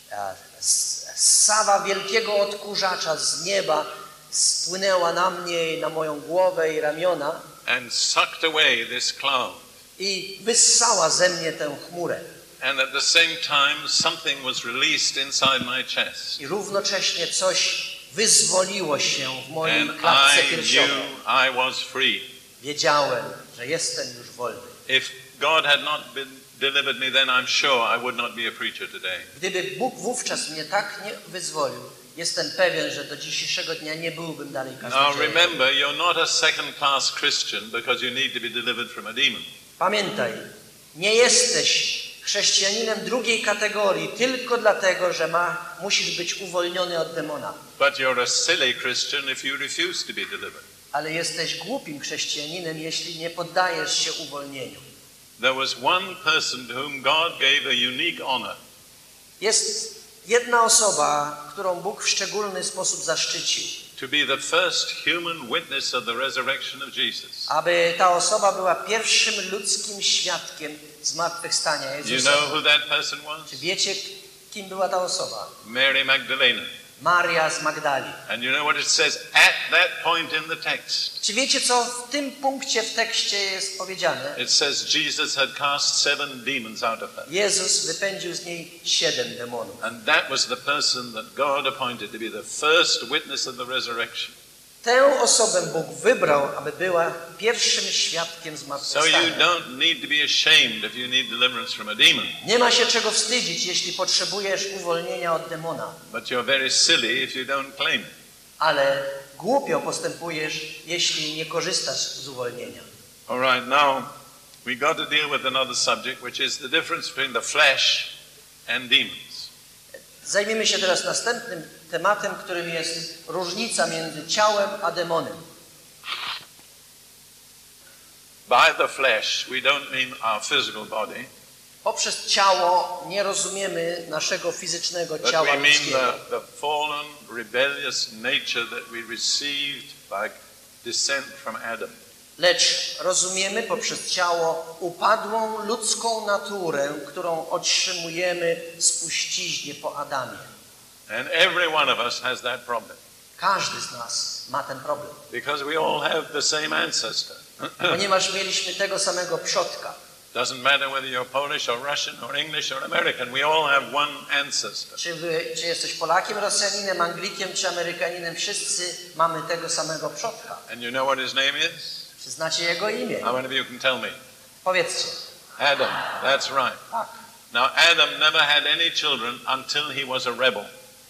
sawa wielkiego odkurzacza z nieba spłynęła na mnie i na moją głowę i ramiona And sucked away this cloud. i wyssała ze mnie tę chmurę. And at the same time, something was released inside my chest. I równocześnie coś wyzwoliło się w mojej And klatce I piersiowej. knew I was free. Wiedziałem, że jestem już wolny. If God had not delivered me then, I'm sure I would not be a preacher today. Gdyby Bóg wówczas mnie tak nie wyzwolił, jestem pewien, że do dzisiejszego dnia nie byłbym dalej Now kaznodziejem. remember, you're not a second-class Christian because you need to be delivered from a demon. Pamiętaj, nie jesteś chrześcijaninem drugiej kategorii tylko dlatego, że musisz być uwolniony od demona. But you're a silly Christian if you refuse to be delivered. Ale jesteś głupim chrześcijaninem, jeśli nie poddajesz się uwolnieniu. There was one person to whom God gave a unique honor. Jest jedna osoba, którą Bóg w szczególny sposób zaszczycił. To be the first human witness of the resurrection of Jesus. Aby ta osoba była pierwszym ludzkim świadkiem zmartwychwstania Jezusa. You know who that person was? Czy wiecie, kim była ta osoba? Mary Magdalene. Maria z Magdali. And you know what it says at that point in the text? Czy wiecie, co w tym punkcie w tekście jest powiedziane? It says Jesus had cast 7 demons out of her. Jezus wypędził z niej 7 demonów. And that was the person that God appointed to be the first witness of the resurrection. Tę osobę Bóg wybrał, aby była pierwszym świadkiem So you zmartwychwstania. don't need to be ashamed if you need deliverance from a demon. Nie ma się czego wstydzić, jeśli potrzebujesz uwolnienia od demona. But you're very silly if you don't claim it. Ale głupio postępujesz, jeśli nie korzystasz z uwolnienia. All right, now we got to deal with another subject, which is the difference between the flesh and demons. Zajmiemy się teraz następnym tematem, którym jest różnica między ciałem a demonem. By the flesh, we don't mean our physical body, Poprzez ciało nie rozumiemy naszego fizycznego but ciała we mean ludzkiego, the fallen, rebellious nature that we received by descent from Adam. lecz rozumiemy poprzez ciało upadłą ludzką naturę, którą otrzymujemy z spuściźnie po Adamie. And every one of us has that problem, Każdy z nas ma ten problem, because we all have the same ancestor. ponieważ mieliśmy tego samego przodka. Doesn't matter whether you're Polish or Russian or English or American, we all have one ancestor. Czy jesteś Polakiem, Rosjaninem, Anglikiem czy Amerykaninem, wszyscy mamy tego samego przodka. And you know what his name is? Czy znacie jego imię? How many of you can tell me? Powiedzcie. Adam, that's right. Tak. Now Adam never had any children until he was a rebel.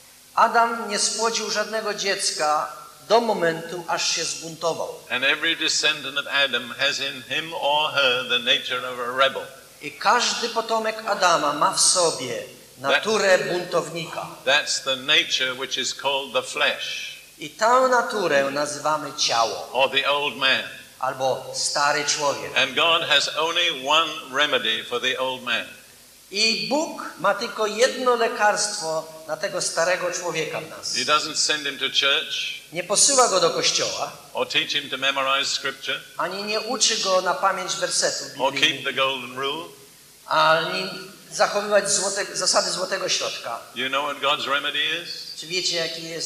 Adam nie spłodził żadnego dziecka do momentu, aż się zbuntował. And every descendant of Adam has in him or her the nature of a rebel. I każdy potomek Adama ma w sobie naturę buntownika. That's the nature which is called the flesh, I tę naturę nazywamy ciało, or the old man. albo stary człowiek. And God has only one remedy for the old man. I Bóg ma tylko jedno lekarstwo na tego starego człowieka w nas. He doesn't send him to church Nie posyła go do kościoła, or teach him to memorize scripture ani nie uczy go na pamięć wersetów or keep biblijnych, the golden rule. ani zachowywać zasady złotego środka. You know what God's remedy is? Czy wiecie,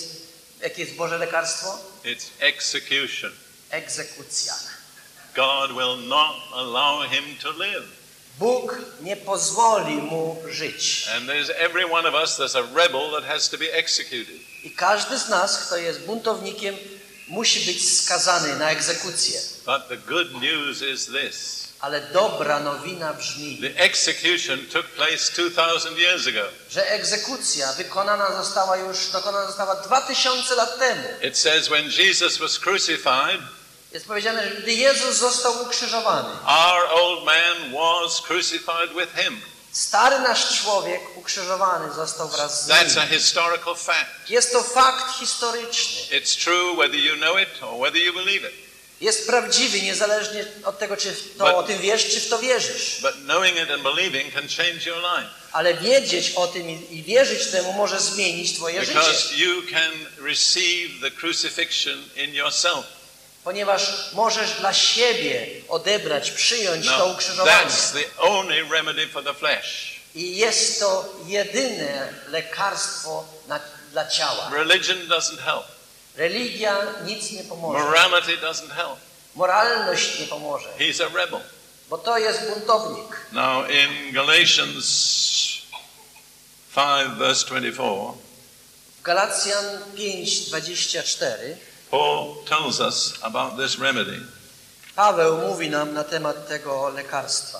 jakie jest Boże lekarstwo? It's execution. Egzekucja. God will not allow him to live. Bóg nie pozwoli mu żyć. And there's every one of us, there's a rebel that has to be executed. I każdy z nas, kto jest buntownikiem, musi być skazany na egzekucję. But the good news is this. Ale dobra nowina brzmi, The execution took place 2000 years ago. że egzekucja dokonana została 2000 lat temu. It says when Jesus was crucified, Jest powiedziane, że gdy Jezus został ukrzyżowany, our old man was crucified with him. stary nasz człowiek ukrzyżowany został wraz z That's a nim. historical fact. Jest to fakt historyczny. It's true whether you know it or whether you believe it. Jest prawdziwy, niezależnie od tego, czy o tym wiesz, czy w to wierzysz. But knowing it and believing can change your life. Ale wiedzieć o tym i wierzyć temu może zmienić twoje życie. Because you can receive the crucifixion in yourself. Ponieważ możesz dla siebie odebrać, przyjąć to Now, ukrzyżowanie. that's the only remedy for the flesh. I jest to jedyne lekarstwo dla ciała. Religion doesn't help. Religia nic nie pomoże. Morality doesn't help. Moralność nie pomoże, He's a rebel. bo to jest buntownik. Now in Galatians 5 verse 24, W Galacjan 5:24 Paul tells us about this remedy. Paweł mówi nam na temat tego lekarstwa.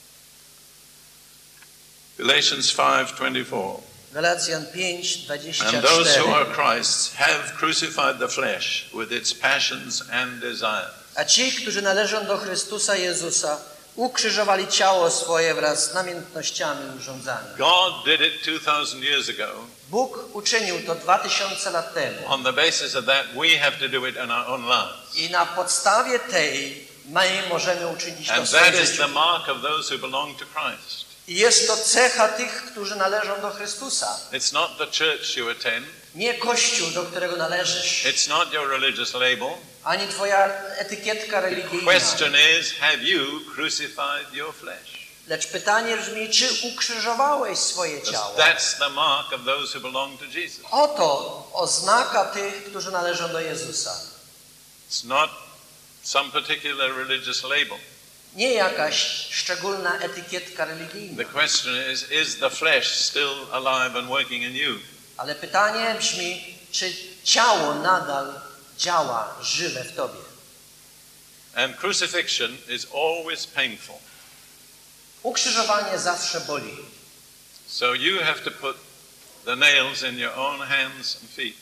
Galatians 5:24. Galacjan And 5:24 those who are Christ's have crucified the flesh with its passions and desires. A ci, którzy należą do Chrystusa Jezusa, ukrzyżowali ciało swoje wraz z namiętnościami i rządzami. God did it 2000 years ago. Bóg uczynił to 2000 lat temu. On the basis of that, we have to do it in our own lives. I na podstawie tej my możemy uczynić to w And swoim that is życiu. the mark of those who belong to Christ. I jest to cecha tych, którzy należą do Chrystusa. It's not the church you attend. Nie Kościół, do którego należysz, It's not your religious label. ani twoja etykietka The religijna. question is, have you crucified your flesh? Lecz pytanie brzmi, czy ukrzyżowałeś swoje ciało? That's the mark of those who belong to Jesus. Oto oznaka tych, którzy należą do Jezusa. It's not some particular religious label. Nie jakaś szczególna etykietka religijna. The question is the flesh still alive and working in you? Ale pytanie brzmi, czy ciało nadal działa żywe w tobie? And crucifixion is always painful. Ukrzyżowanie zawsze boli. So you have to put the nails in your own hands and feet.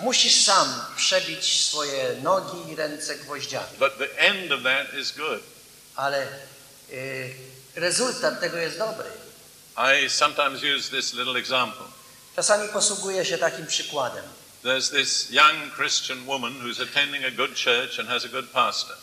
Musisz sam przebić swoje nogi i ręce gwoździami. But the end of that is good. ale rezultat tego jest dobry. I sometimes use this little example. Czasami posługuję się takim przykładem. There's this young Christian woman who's attending a good church and has a good pastor.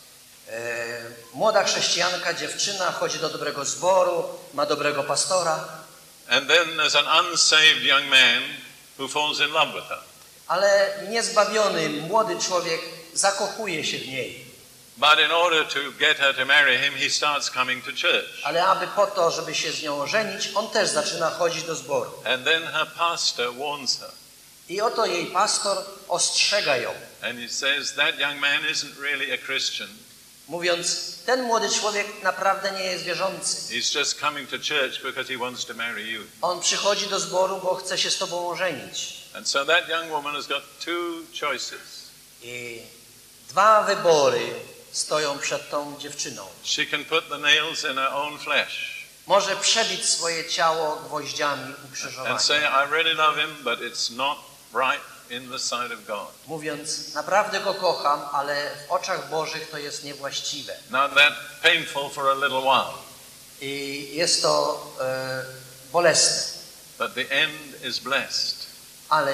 Młoda chrześcijanka, dziewczyna, chodzi do dobrego zboru, ma dobrego pastora. And then there's an unsaved young man who falls in love with her. Ale niezbawiony młody człowiek zakochuje się w niej. But in order to get her to marry him, he starts coming to church. Ale aby po to, żeby się z nią ożenić, on też zaczyna chodzić do zboru. And then her pastor warns her. I oto jej pastor ostrzega ją. And he says that young man isn't really a Christian. Mówiąc, ten młody człowiek naprawdę nie jest wierzący. He's just coming to church because he wants to marry you. On przychodzi do zboru, bo chce się z tobą ożenić. And so that young woman has got two choices. I dwa wybory stoją przed tą dziewczyną. She can put the nails in her own flesh. Może przebić swoje ciało gwoździami ukrzyżowania. And say, I really love him, but it's not right in the sight of God. Mówiąc, naprawdę go kocham, ale w oczach Bożych to jest niewłaściwe. Now that's painful for a little while. I jest to bolesne. But the end is blessed. Ale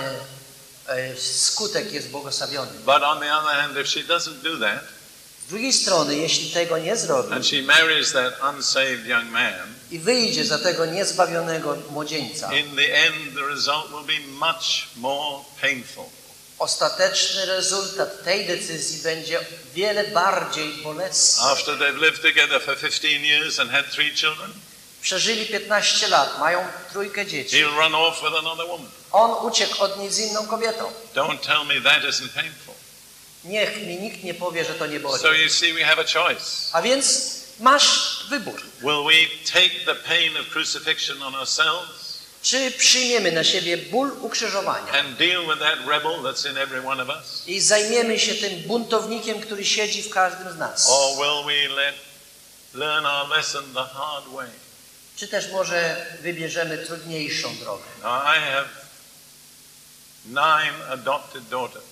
skutek jest błogosławiony. But on the other hand, if she doesn't do that, z drugiej strony, jeśli tego nie zrobi and she marries that unsaved young man, i wyjdzie za tego niezbawionego młodzieńca, in the end the result will be much more painful. Ostateczny rezultat tej decyzji będzie wiele bardziej bolesny. After they've lived together for 15 years and had 3 children, przeżyli 15 lat, mają 3 dzieci. He'll run off with another woman. On uciekł od niej z inną kobietą. Don't tell me that isn't painful. Niech mi nikt nie powie, że to nie boli. So you see, we have a choice. A więc masz wybór. Will we take the pain of crucifixion on ourselves? Czy przyjmiemy na siebie ból ukrzyżowania and deal with that rebel that's in every one of us? I zajmiemy się tym buntownikiem, który siedzi w każdym z nas? Or will we learn our lesson the hard way? Czy też może wybierzemy trudniejszą drogę? Now, I have 9 adopted daughters.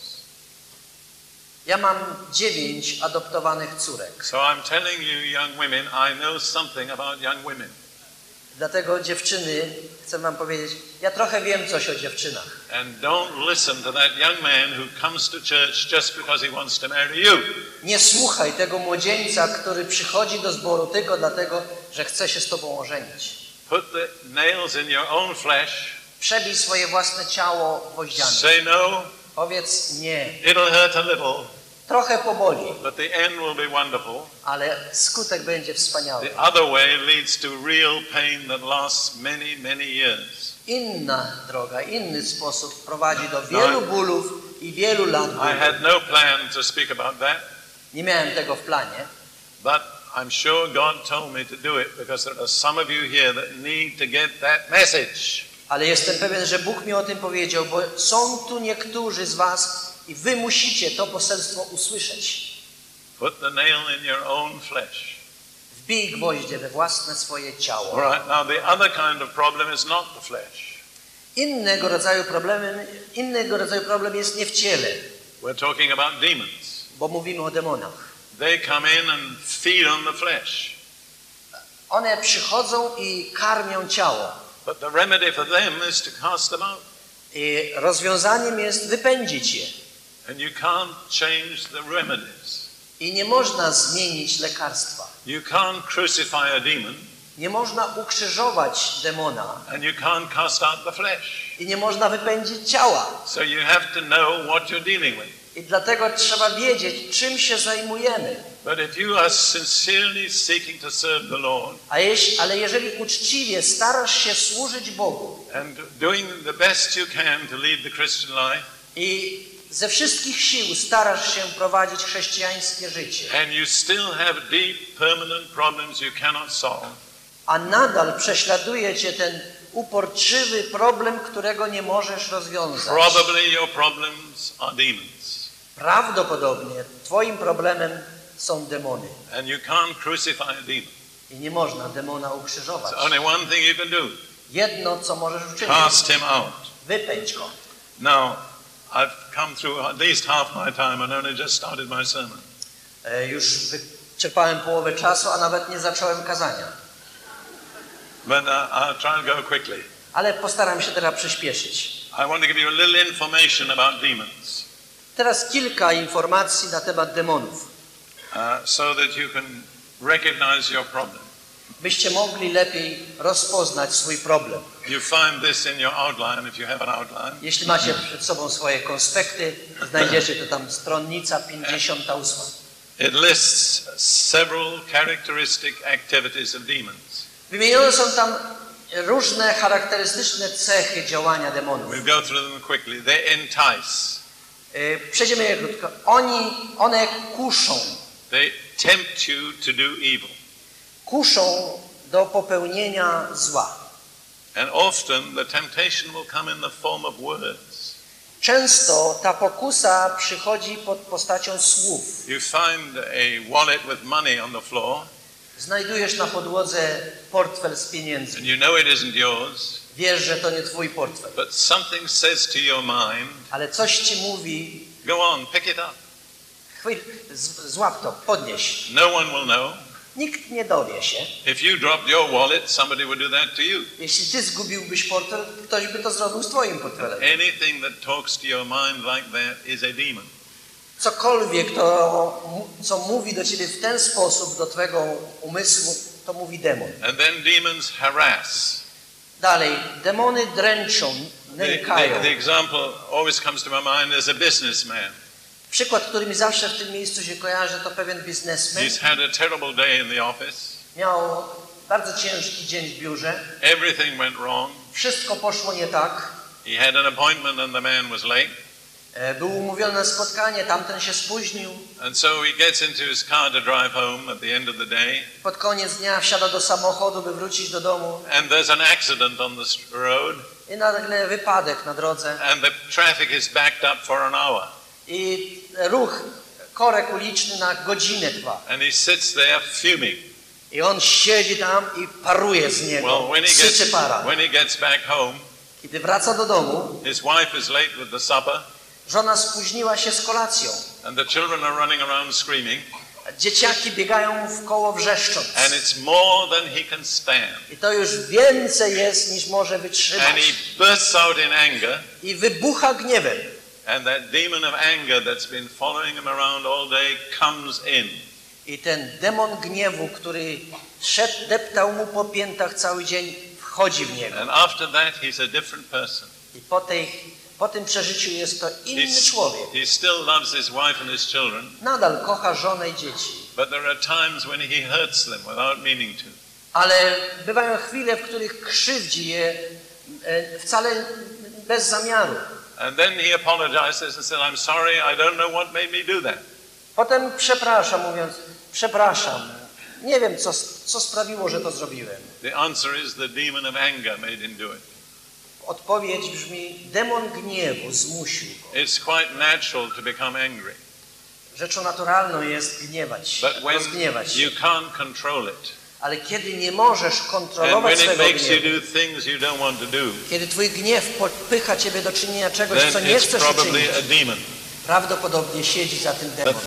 Ja mam 9 adoptowanych córek. So I'm telling you, young women, I know something about young women. Dlatego dziewczyny, chcę wam powiedzieć, ja trochę wiem coś o dziewczynach. And don't listen to that young man who comes to church just because he wants to marry you. Nie słuchaj tego młodzieńca, który przychodzi do zboru tylko dlatego, że chce się z tobą ożenić. Put the nails in your own flesh. Przebij swoje własne ciało gwoździami. Say no. Powiedz nie. It'll hurt a little. Trochę poboli. But the end will be wonderful. Ale skutek będzie wspaniały. The other way leads to real pain that lasts many, many years. Inna droga, inny sposób prowadzi do wielu bólów i wielu lat bólów. I had no plan to speak about that. Nie miałem tego w planie. But I'm sure God told me to do it because there are some of you here that need to get that message. Ale jestem pewien, że Bóg mi o tym powiedział, bo są tu niektórzy z was i wy musicie to poselstwo usłyszeć. Put the nail in your own flesh. Wbij gwoździe we własne swoje ciało. All right. Now the other kind of problem is not the flesh. Innego rodzaju problem jest nie w ciele. We're talking about demons. Bo mówimy o demonach. They come in and feed on the flesh. One przychodzą i karmią ciało. But the remedy for them is to cast them out. I rozwiązaniem jest wypędzić je. And you can't change the remedies. I nie można zmienić lekarstwa. You can't crucify a demon. Nie można ukrzyżować demona. And you can't cast out the flesh. I nie można wypędzić ciała. So you have to know what you're dealing with. I dlatego trzeba wiedzieć, czym się zajmujemy. But if you are sincerely seeking to serve the Lord, ale jeżeli uczciwie starasz się służyć Bogu and doing the best you can to lead the Christian life, i ze wszystkich sił starasz się prowadzić chrześcijańskie życie, and you still have deep, permanent problems you cannot solve, a nadal prześladuje cię ten uporczywy problem, którego nie możesz rozwiązać, probably your problems are demons. Prawdopodobnie twoim problemem są demony. And you can't crucify a demon. I nie można demona ukrzyżować. There's only one thing you can do. Jedno, co możesz uczynić. Cast him out. Wypędź go. Now, I've come through at least half my time and only just started my sermon. Już Czerpałem połowę czasu, a nawet nie zacząłem kazania. But I'll try and go quickly. Ale postaram się teraz przyspieszyć. I want to give you a little information about demons. Teraz kilka informacji na temat demonów. So that you can recognize your problem. Byście mogli lepiej rozpoznać swój problem. You find this in your outline, if you have an outline. Jeśli macie przed sobą swoje konspekty, znajdziecie to tam stronnica 58. It lists several characteristic activities of demons. Wymienione są tam różne charakterystyczne cechy działania demonów. We'll go through them quickly. They entice. Przejdziemy je krótko. One kuszą. They tempt you to do evil. Kuszą do popełnienia zła. And often the temptation will come in the form of words. Często ta pokusa przychodzi pod postacią słów. You find a wallet with money on the floor. Znajdujesz na podłodze portfel z pieniędzmi. And you know it isn't yours. Wiesz, że to nie twój portfel. But something says to your mind, ale coś ci mówi, go on, pick it up. Złap to, podnieś. No one will know. Nikt nie dowie się. If you dropped your wallet, somebody would do that to you. Jeśli ty zgubiłbyś portfel, ktoś by to zrobił z twoim portfelem. Anything that talks to your mind like that is a demon. Cokolwiek, co mówi do ciebie w ten sposób, do twojego umysłu, to mówi demon. And then demons harass. Dalej, demony dręczą, nękają. The example always comes to my mind as a businessman. Przykład, który mi zawsze w tym miejscu się kojarzy, to pewien biznesmen. He's had a terrible day in the office. Miał bardzo ciężki dzień w biurze. Everything went wrong. Wszystko poszło nie tak. He had an appointment and the man was late. Był umówiony na spotkanie, tamten się spóźnił. And so he gets into his car to drive home at the end of the day. Pod koniec dnia wsiada do samochodu, by wrócić do domu. And there's an accident on the road. I nagle wypadek na drodze. And the traffic is backed up for an hour. I ruch, korek uliczny na godzinę trwa. And he sits there fuming. I on siedzi tam i paruje z niego. Syczy para. When he gets back home, kiedy wraca do domu, his wife is late with the supper. Żona spóźniła się z kolacją. And the children are running around screaming. Dzieciaki biegają w koło wrzeszcząc. And it's more than he can stand. I to już więcej jest, niż może wytrzymać. And he bursts out in anger. I wybucha gniewem. And that demon of anger that's been following him around all day comes in. I ten demon gniewu, który deptał mu po piętach cały dzień, wchodzi w niego. And after that he's a different person. I po tym przeżyciu jest to inny człowiek. He still loves his wife and his children. Nadal kocha żonę i dzieci. But there are times when he hurts them without meaning to. Ale bywają chwile, w których krzywdzi je wcale bez zamiaru. And then he apologizes and says, I'm sorry, I don't know what made me do that. Potem przepraszam, mówiąc, przepraszam. Nie wiem, co sprawiło, że to zrobiłem. The answer is the demon of anger made him do it. Odpowiedź brzmi, demon gniewu zmusił go. It's quite natural to become angry. Rzeczą naturalną jest gniewać się, rozgniewać się. You can't control it. Ale kiedy nie możesz kontrolować swego gniewu, kiedy twój gniew podpycha ciebie do czynienia czegoś, co nie chcesz uczynić, prawdopodobnie siedzi za tym demonem.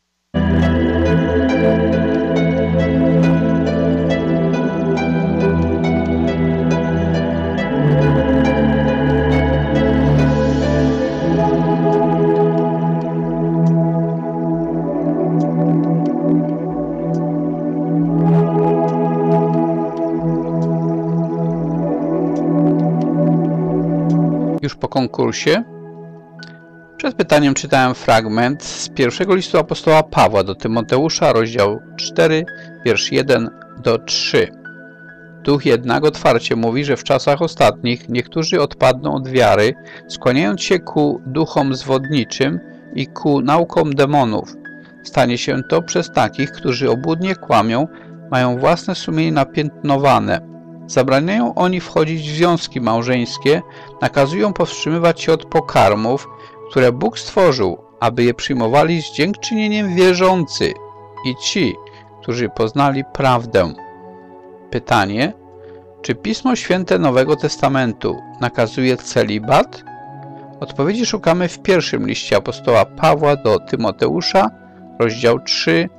Już po konkursie. Przed pytaniem czytałem fragment z pierwszego listu apostoła Pawła do Tymoteusza, rozdział 4, wiersz 1 do 3. Duch jednak otwarcie mówi, że w czasach ostatnich niektórzy odpadną od wiary, skłaniając się ku duchom zwodniczym i ku naukom demonów. Stanie się to przez takich, którzy obłudnie kłamią, mają własne sumienie napiętnowane. Zabraniają oni wchodzić w związki małżeńskie, nakazują powstrzymywać się od pokarmów, które Bóg stworzył, aby je przyjmowali z dziękczynieniem wierzący i ci, którzy poznali prawdę. Pytanie, czy Pismo Święte Nowego Testamentu nakazuje celibat? Odpowiedzi szukamy w pierwszym liście apostoła Pawła do Tymoteusza, rozdział 3,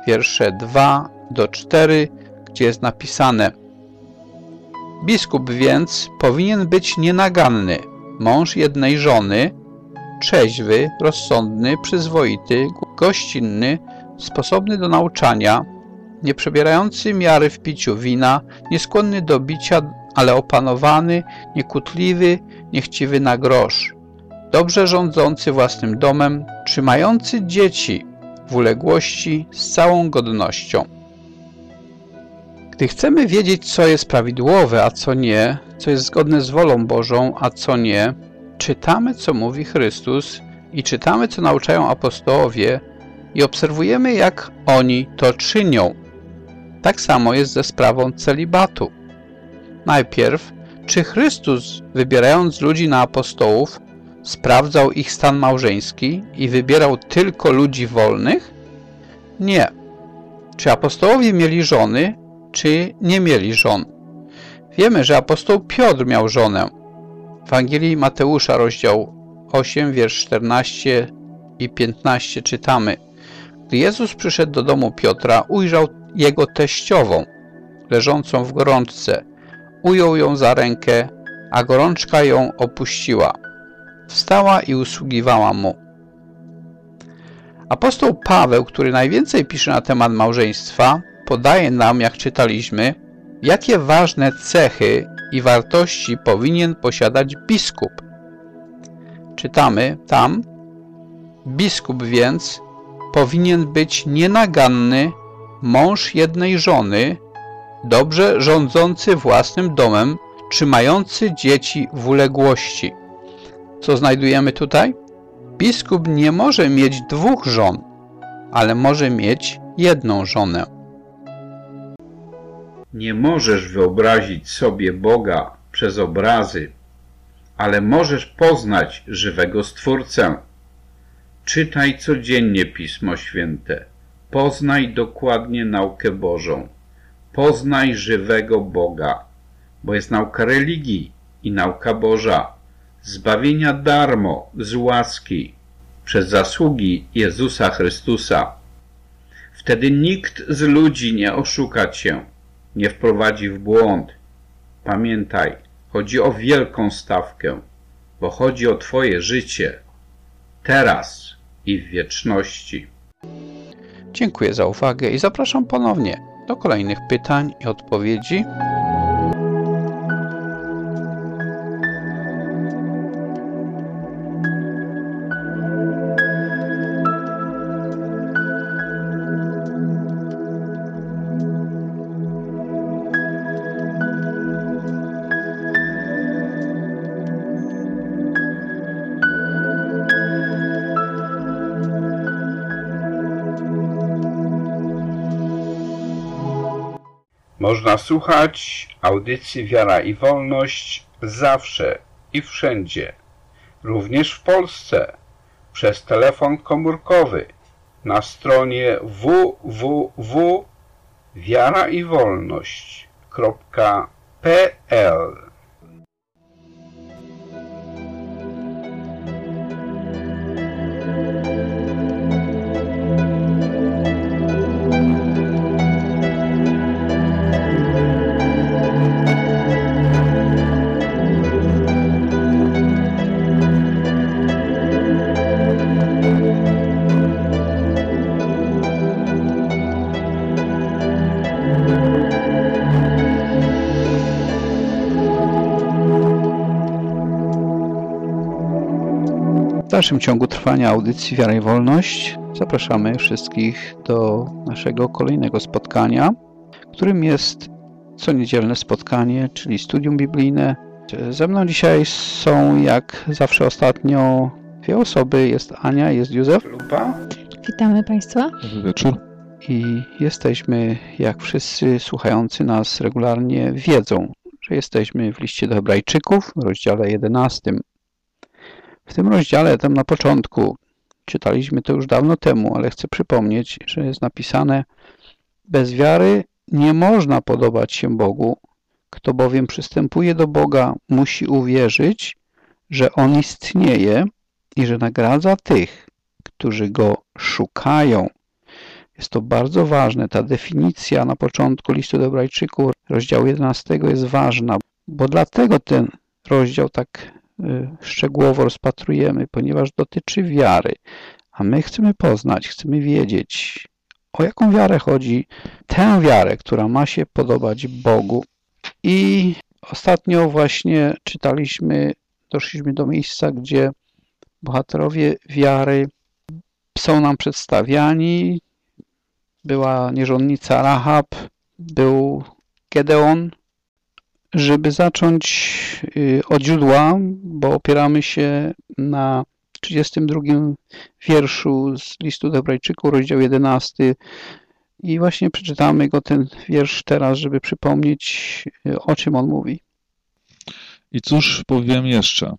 wiersze 2 do 4, gdzie jest napisane: Biskup więc powinien być nienaganny, mąż jednej żony, trzeźwy, rozsądny, przyzwoity, gościnny, sposobny do nauczania, nie przebierający miary w piciu wina, nieskłonny do bicia, ale opanowany, niekłótliwy, niechciwy na grosz, dobrze rządzący własnym domem, trzymający dzieci w uległości z całą godnością. Gdy chcemy wiedzieć, co jest prawidłowe, a co nie, co jest zgodne z wolą Bożą, a co nie, czytamy, co mówi Chrystus i czytamy, co nauczają apostołowie i obserwujemy, jak oni to czynią. Tak samo jest ze sprawą celibatu. Najpierw, czy Chrystus, wybierając ludzi na apostołów, sprawdzał ich stan małżeński i wybierał tylko ludzi wolnych? Nie. Czy apostołowie mieli żony, czy nie mieli żon? Wiemy, że apostoł Piotr miał żonę. W Ewangelii Mateusza, rozdział 8, wiersz 14 i 15 czytamy: Gdy Jezus przyszedł do domu Piotra, ujrzał jego teściową, leżącą w gorączce. Ujął ją za rękę, a gorączka ją opuściła. Wstała i usługiwała mu. Apostoł Paweł, który najwięcej pisze na temat małżeństwa, podaje nam, jak czytaliśmy, jakie ważne cechy i wartości powinien posiadać biskup. Czytamy tam: Biskup więc powinien być nienaganny, mąż jednej żony, dobrze rządzący własnym domem, trzymający dzieci w uległości. Co znajdujemy tutaj? Biskup nie może mieć dwóch żon, ale może mieć jedną żonę. Nie możesz wyobrazić sobie Boga przez obrazy, ale możesz poznać żywego Stwórcę. Czytaj codziennie Pismo Święte. Poznaj dokładnie naukę Bożą. Poznaj żywego Boga, bo jest nauka religii i nauka Boża, zbawienia darmo, z łaski, przez zasługi Jezusa Chrystusa. Wtedy nikt z ludzi nie oszuka cię, nie wprowadzi w błąd. Pamiętaj, chodzi o wielką stawkę, bo chodzi o twoje życie, teraz i w wieczności. Dziękuję za uwagę i zapraszam ponownie do kolejnych pytań i odpowiedzi. Można słuchać audycji Wiara i Wolność zawsze i wszędzie, również w Polsce, przez telefon komórkowy na stronie www.wiaraiwolność.pl. W dalszym ciągu trwania audycji Wiara i Wolność zapraszamy wszystkich do naszego kolejnego spotkania, którym jest coniedzielne spotkanie, czyli studium biblijne. Ze mną dzisiaj są, jak zawsze ostatnio, dwie osoby. Jest Ania, jest Józef. Witamy Państwa. Dobry wieczór. I jesteśmy, jak wszyscy słuchający nas regularnie wiedzą, że jesteśmy w liście do Hebrajczyków, w rozdziale 11. W tym rozdziale, tam na początku, czytaliśmy to już dawno temu, ale chcę przypomnieć, że jest napisane: bez wiary nie można podobać się Bogu. Kto bowiem przystępuje do Boga, musi uwierzyć, że On istnieje i że nagradza tych, którzy Go szukają. Jest to bardzo ważne. Ta definicja na początku listu do Hebrajczyków, rozdziału 11 jest ważna, bo dlatego ten rozdział tak szczegółowo rozpatrujemy, ponieważ dotyczy wiary. A my chcemy poznać, chcemy wiedzieć, o jaką wiarę chodzi. Tę wiarę, która ma się podobać Bogu. I ostatnio właśnie doszliśmy do miejsca, gdzie bohaterowie wiary są nam przedstawiani. Była nierządnica Rahab, był Gedeon. Żeby zacząć od źródła, bo opieramy się na 32 wierszu z listu do Hebrajczyków, rozdział 11. I właśnie przeczytamy ten wiersz teraz, żeby przypomnieć, o czym on mówi. I cóż powiem jeszcze?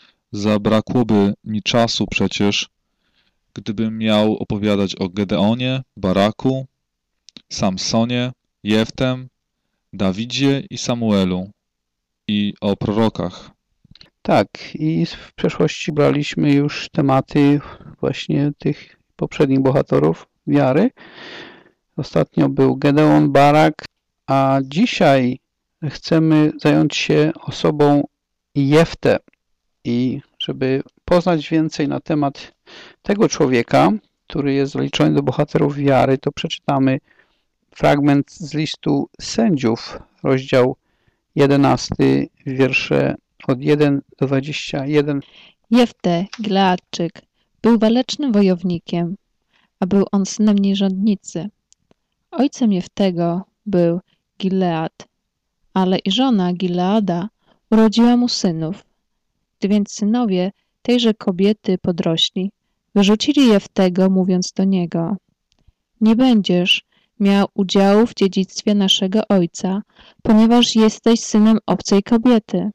Zabrakłoby mi czasu przecież, gdybym miał opowiadać o Gedeonie, Baraku, Samsonie, Jeftem, Dawidzie i Samuelu i o prorokach. Tak, i w przeszłości braliśmy już tematy właśnie tych poprzednich bohaterów wiary. Ostatnio był Gedeon, Barak, a dzisiaj chcemy zająć się osobą Jeftę. I żeby poznać więcej na temat tego człowieka, który jest zaliczony do bohaterów wiary, to przeczytamy fragment z listu Sędziów, rozdział 11, wiersze od 1 do 21. Jefte, Gileadczyk, był walecznym wojownikiem, a był on synem nierządnicy. Ojcem Jeftego był Gilead, ale i żona Gileada urodziła mu synów. Gdy więc synowie tejże kobiety podrośli, wyrzucili Jeftego, mówiąc do niego: nie będziesz miał udziału w dziedzictwie naszego ojca, ponieważ jesteś synem obcej kobiety.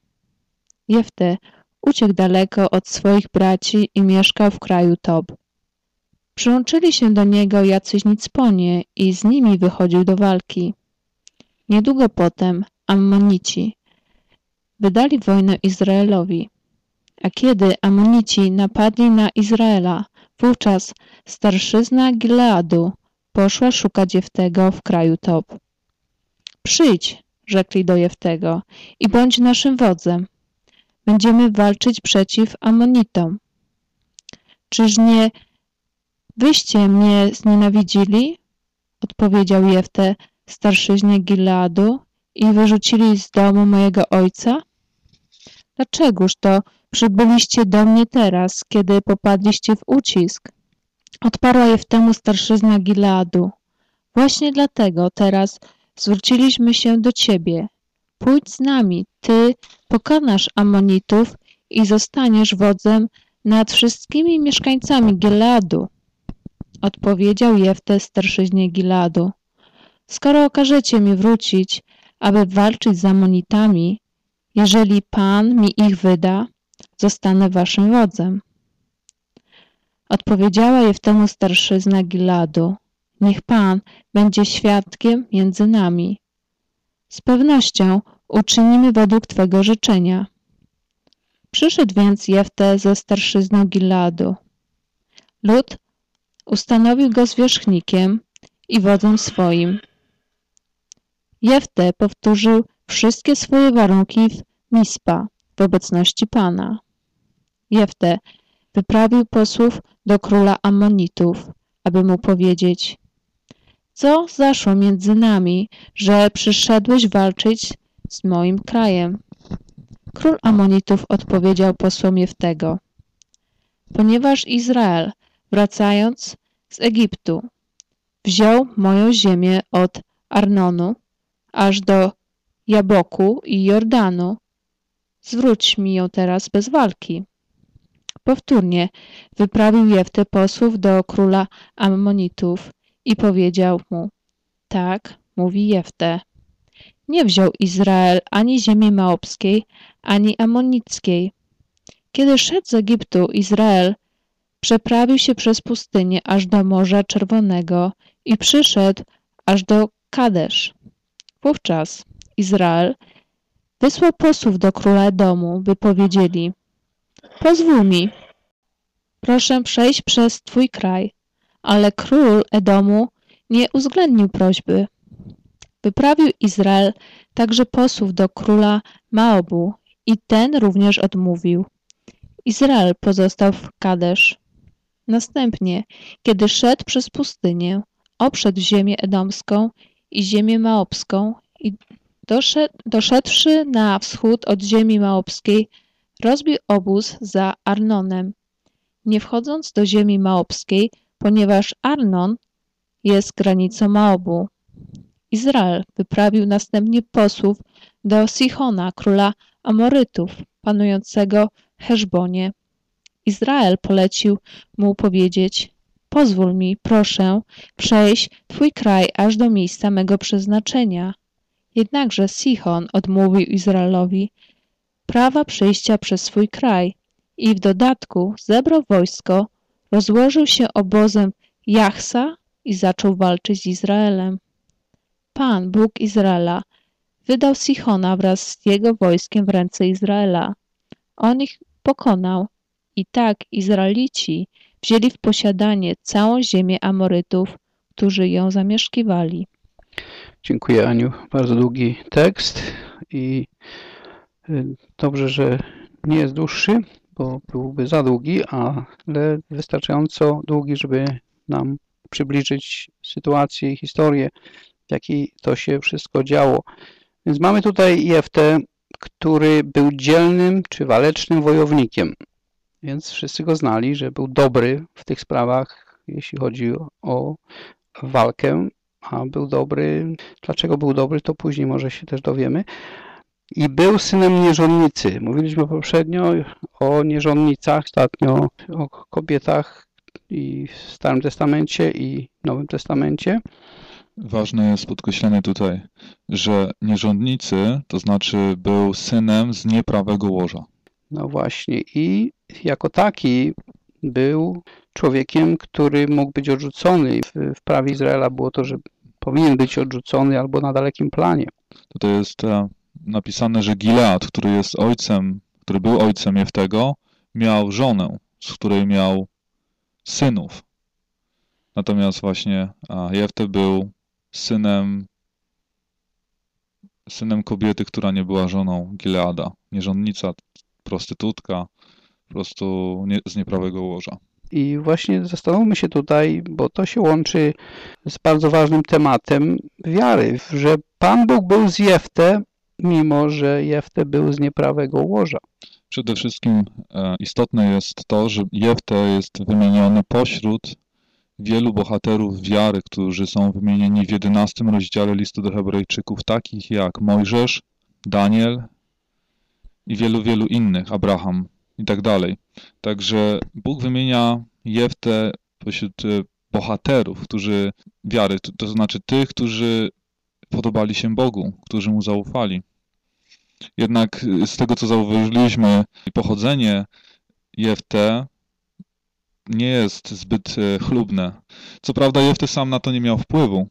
Jefte uciekł daleko od swoich braci i mieszkał w kraju Tob. Przyłączyli się do niego jacyś nicponie i z nimi wychodził do walki. Niedługo potem Ammonici wydali wojnę Izraelowi. A kiedy Ammonici napadli na Izraela, wówczas starszyzna Gileadu poszła szukać Jeftego w kraju Tob. Przyjdź, rzekli do Jeftego, i bądź naszym wodzem. Będziemy walczyć przeciw Ammonitom. Czyż nie wyście mnie znienawidzili? Odpowiedział Jefte starszyźnie Gileadu i wyrzucili z domu mojego ojca? Dlaczegoż to przybyliście do mnie teraz, kiedy popadliście w ucisk? Odparła Jeftemu starszyzna Gileadu. Właśnie dlatego teraz zwróciliśmy się do ciebie. Pójdź z nami, ty pokonasz Ammonitów i zostaniesz wodzem nad wszystkimi mieszkańcami Gileadu. Odpowiedział Jefte starszyźnie Gileadu. Skoro okażecie mi wrócić, aby walczyć z Ammonitami, jeżeli Pan mi ich wyda, zostanę waszym wodzem. Odpowiedziała Jeftemu starszyzna Gileadu. Niech Pan będzie świadkiem między nami. Z pewnością uczynimy według twego życzenia. Przyszedł więc Jefte ze starszyzną Gileadu. Lud ustanowił go zwierzchnikiem i wodzem swoim. Jefte powtórzył wszystkie swoje warunki w Mispa w obecności Pana. Jefte wyprawił posłów do króla Ammonitów, aby mu powiedzieć: co zaszło między nami, że przyszedłeś walczyć z moim krajem? Król Ammonitów odpowiedział posłom Jeftego: ponieważ Izrael, wracając z Egiptu, wziął moją ziemię od Arnonu aż do Jaboku i Jordanu, zwróć mi ją teraz bez walki. Powtórnie wyprawił Jefte posłów do króla Ammonitów i powiedział mu: tak, mówi Jefte, nie wziął Izrael ani ziemi moabskiej, ani ammonickiej. Kiedy szedł z Egiptu, Izrael przeprawił się przez pustynię aż do Morza Czerwonego i przyszedł aż do Kadesz. Wówczas Izrael wysłał posłów do króla Edomu, by powiedzieli: pozwól mi, proszę przejść przez twój kraj. Ale król Edomu nie uwzględnił prośby. Wyprawił Izrael także posłów do króla Moabu i ten również odmówił. Izrael pozostał w Kadesz. Następnie, kiedy szedł przez pustynię, obszedł ziemię edomską i ziemię moabską i doszedłszy na wschód od ziemi moabskiej, rozbił obóz za Arnonem, nie wchodząc do ziemi moabskiej, ponieważ Arnon jest granicą Moabu. Izrael wyprawił następnie posłów do Sichona, króla Amorytów, panującego w Heszbonie. Izrael polecił mu powiedzieć: pozwól mi, proszę, przejść Twój kraj aż do miejsca mego przeznaczenia. Jednakże Sichon odmówił Izraelowi prawa przejścia przez swój kraj i w dodatku zebrał wojsko, rozłożył się obozem Jachsa i zaczął walczyć z Izraelem. Pan, Bóg Izraela, wydał Sichona wraz z jego wojskiem w ręce Izraela. On ich pokonał i tak Izraelici wzięli w posiadanie całą ziemię Amorytów, którzy ją zamieszkiwali. Dziękuję, Aniu. Bardzo długi tekst i dobrze, że nie jest dłuższy, bo byłby za długi, ale wystarczająco długi, żeby nam przybliżyć sytuację i historię, w jakiej to się wszystko działo. Więc mamy tutaj Jeftę, który był dzielnym czy walecznym wojownikiem. Więc wszyscy go znali, że był dobry w tych sprawach, jeśli chodzi o walkę, a był dobry. Dlaczego był dobry, to później może się też dowiemy. I był synem nierządnicy. Mówiliśmy poprzednio o nierządnicach, ostatnio o kobietach i w Starym Testamencie i Nowym Testamencie. Ważne jest podkreślenie tutaj, że nierządnicy, to znaczy był synem z nieprawego łoża. No właśnie i jako taki był człowiekiem, który mógł być odrzucony. W prawie Izraela było to, że powinien być odrzucony albo na dalekim planie. Tutaj jest napisane, że Gilead, który był ojcem Jeftego, miał żonę, z której miał synów. Natomiast właśnie Jefte był synem kobiety, która nie była żoną Gileada. Nierządnica, prostytutka, po prostu z nieprawego łoża. I właśnie zastanówmy się tutaj, bo to się łączy z bardzo ważnym tematem wiary, że Pan Bóg był z Jefte, mimo że Jefte był z nieprawego łoża. Przede wszystkim istotne jest to, że Jefte jest wymieniony pośród wielu bohaterów wiary, którzy są wymienieni w 11 rozdziale listu do Hebrajczyków, takich jak Mojżesz, Daniel i wielu innych, Abraham i tak dalej. Także Bóg wymienia Jeftę pośród bohaterów, którzy wiary, to znaczy tych, którzy podobali się Bogu, którzy Mu zaufali. Jednak z tego, co zauważyliśmy, pochodzenie Jefte nie jest zbyt chlubne. Co prawda Jefte sam na to nie miał wpływu,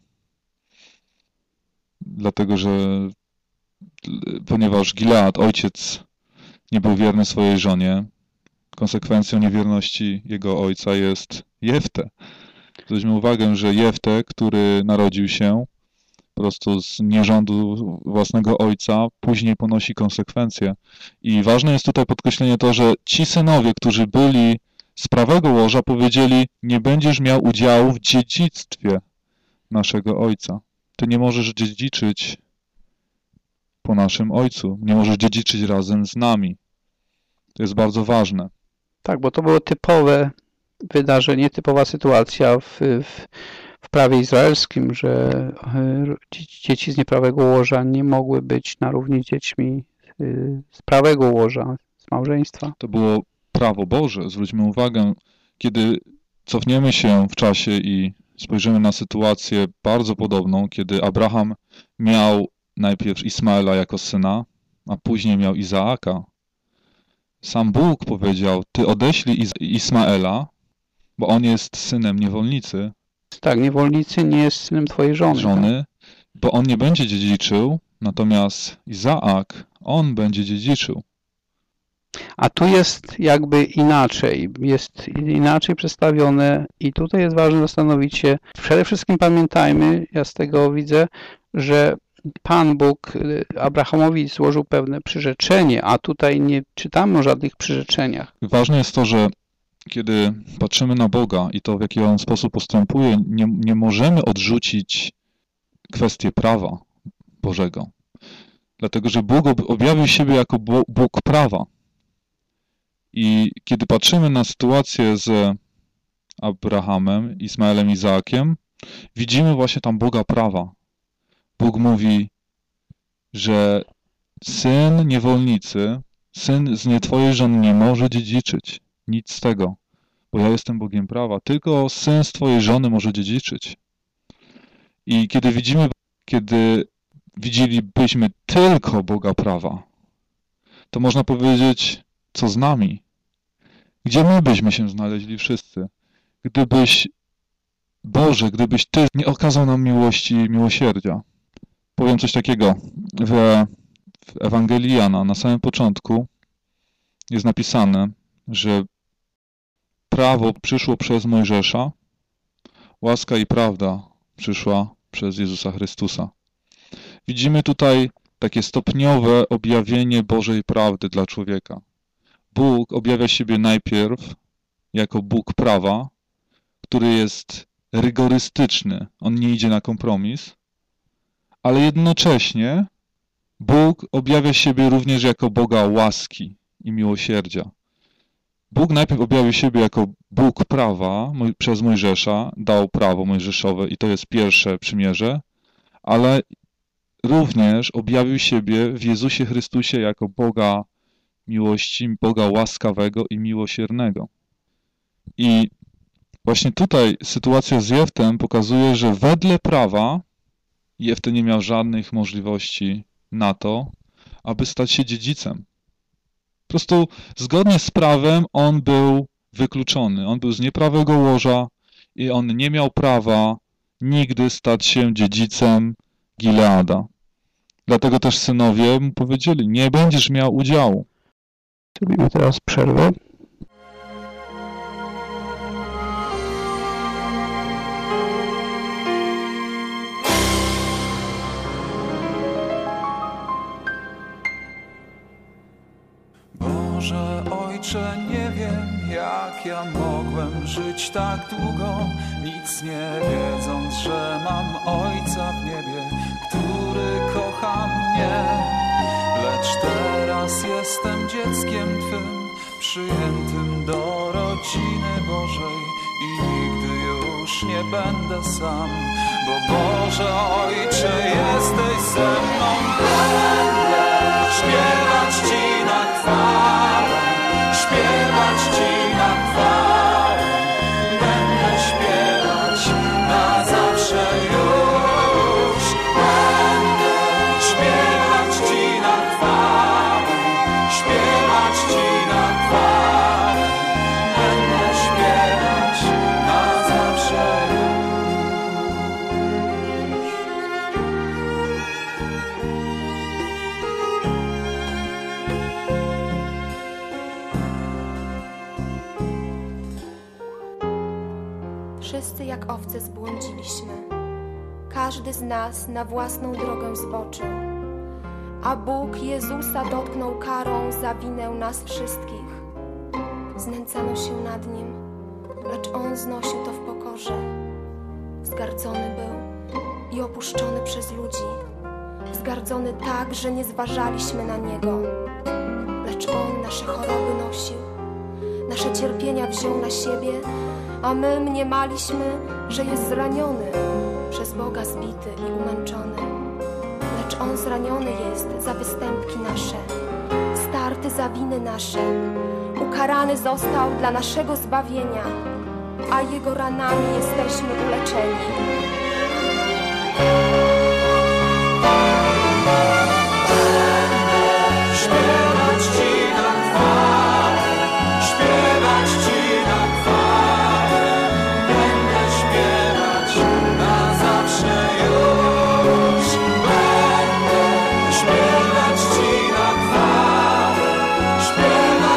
dlatego że ponieważ Gilead, ojciec, nie był wierny swojej żonie, konsekwencją niewierności jego ojca jest Jefte. Zwróćmy uwagę, że Jefte, który narodził się po prostu z nierządu własnego ojca, później ponosi konsekwencje. I ważne jest tutaj podkreślenie to, że ci synowie, którzy byli z prawego łoża, powiedzieli: nie będziesz miał udziału w dziedzictwie naszego ojca. Ty nie możesz dziedziczyć po naszym ojcu. Nie możesz dziedziczyć razem z nami. To jest bardzo ważne. Tak, bo to było typowe wydarzenie, typowa sytuacja w prawie izraelskim, że dzieci z nieprawego łoża nie mogły być na równi z dziećmi z prawego łoża, z małżeństwa. To było prawo Boże. Zwróćmy uwagę, kiedy cofniemy się w czasie i spojrzymy na sytuację bardzo podobną, kiedy Abraham miał najpierw Ismaela jako syna, a później miał Izaaka. Sam Bóg powiedział: ty odeślij Ismaela, bo on jest synem niewolnicy. Tak, niewolnicy nie jest synem twojej żony. Tak? Bo on nie będzie dziedziczył, natomiast Izaak, on będzie dziedziczył. A tu jest jakby inaczej, jest inaczej przedstawione i tutaj jest ważne zastanowić się, przede wszystkim pamiętajmy, ja z tego widzę, że Pan Bóg Abrahamowi złożył pewne przyrzeczenie, a tutaj nie czytamy o żadnych przyrzeczeniach. Ważne jest to, że kiedy patrzymy na Boga i to, w jaki On sposób postępuje, nie możemy odrzucić kwestię prawa Bożego. Dlatego, że Bóg objawił siebie jako Bóg prawa. I kiedy patrzymy na sytuację z Abrahamem, Ismaelem, Izaakiem, widzimy właśnie tam Boga prawa. Bóg mówi, że syn niewolnicy, syn z nie twojej żony nie może dziedziczyć. Nic z tego, bo ja jestem Bogiem prawa. Tylko syn z twojej żony może dziedziczyć. I kiedy widzielibyśmy tylko Boga prawa, to można powiedzieć, co z nami? Gdzie my byśmy się znaleźli wszyscy? Gdybyś, Boże, gdybyś Ty nie okazał nam miłości i miłosierdzia. Powiem coś takiego. W Ewangelii Jana na samym początku jest napisane, że prawo przyszło przez Mojżesza, łaska i prawda przyszła przez Jezusa Chrystusa. Widzimy tutaj takie stopniowe objawienie Bożej prawdy dla człowieka. Bóg objawia siebie najpierw jako Bóg prawa, który jest rygorystyczny, on nie idzie na kompromis, ale jednocześnie Bóg objawia siebie również jako Boga łaski i miłosierdzia. Bóg najpierw objawił siebie jako Bóg prawa przez Mojżesza, dał prawo mojżeszowe i to jest pierwsze przymierze, ale również objawił siebie w Jezusie Chrystusie jako Boga miłości, Boga łaskawego i miłosiernego. I właśnie tutaj sytuacja z Jeftem pokazuje, że wedle prawa Jefte nie miał żadnych możliwości na to, aby stać się dziedzicem. Po prostu zgodnie z prawem on był wykluczony. On był z nieprawego łoża i on nie miał prawa nigdy stać się dziedzicem Gileada. Dlatego też synowie mu powiedzieli, nie będziesz miał udziału. Zrobimy teraz przerwę. Boże Ojcze, nie wiem, jak ja mogłem żyć tak długo, nic nie wiedząc, że mam Ojca w niebie, który kocha mnie. Lecz teraz jestem dzieckiem Twym, przyjętym do rodziny Bożej i nigdy już nie będę sam, bo Boże Ojcze, jesteś ze mną. Będę śpiewać Ci na chwałę, śpiewać Ci na chwałę, będę śpiewać na zawsze już. Będę śpiewać Ci na chwałę, śpiewać Ci na chwałę, będę śpiewać na zawsze już. Wszyscy jak owce zbłądziliśmy, każdy z nas na własną drogę zboczył, a Bóg Jezusa dotknął karą za winę nas wszystkich. Znęcano się nad Nim, lecz On znosił to w pokorze. Wzgardzony był i opuszczony przez ludzi, wzgardzony tak, że nie zważaliśmy na Niego, lecz On nasze choroby nosił, nasze cierpienia wziął na siebie, a my mniemaliśmy, że jest zraniony, przez Boga zbity i umęczony. Lecz On zraniony jest za występki nasze, starty za winy nasze, ukarany został dla naszego zbawienia, a Jego ranami jesteśmy uleczeni. Śpiewać Ci na chwałę, śpiewać Ci na chwałę, będę śpiewać na zawsze już. Będę śpiewać Ci na chwałę, śpiewać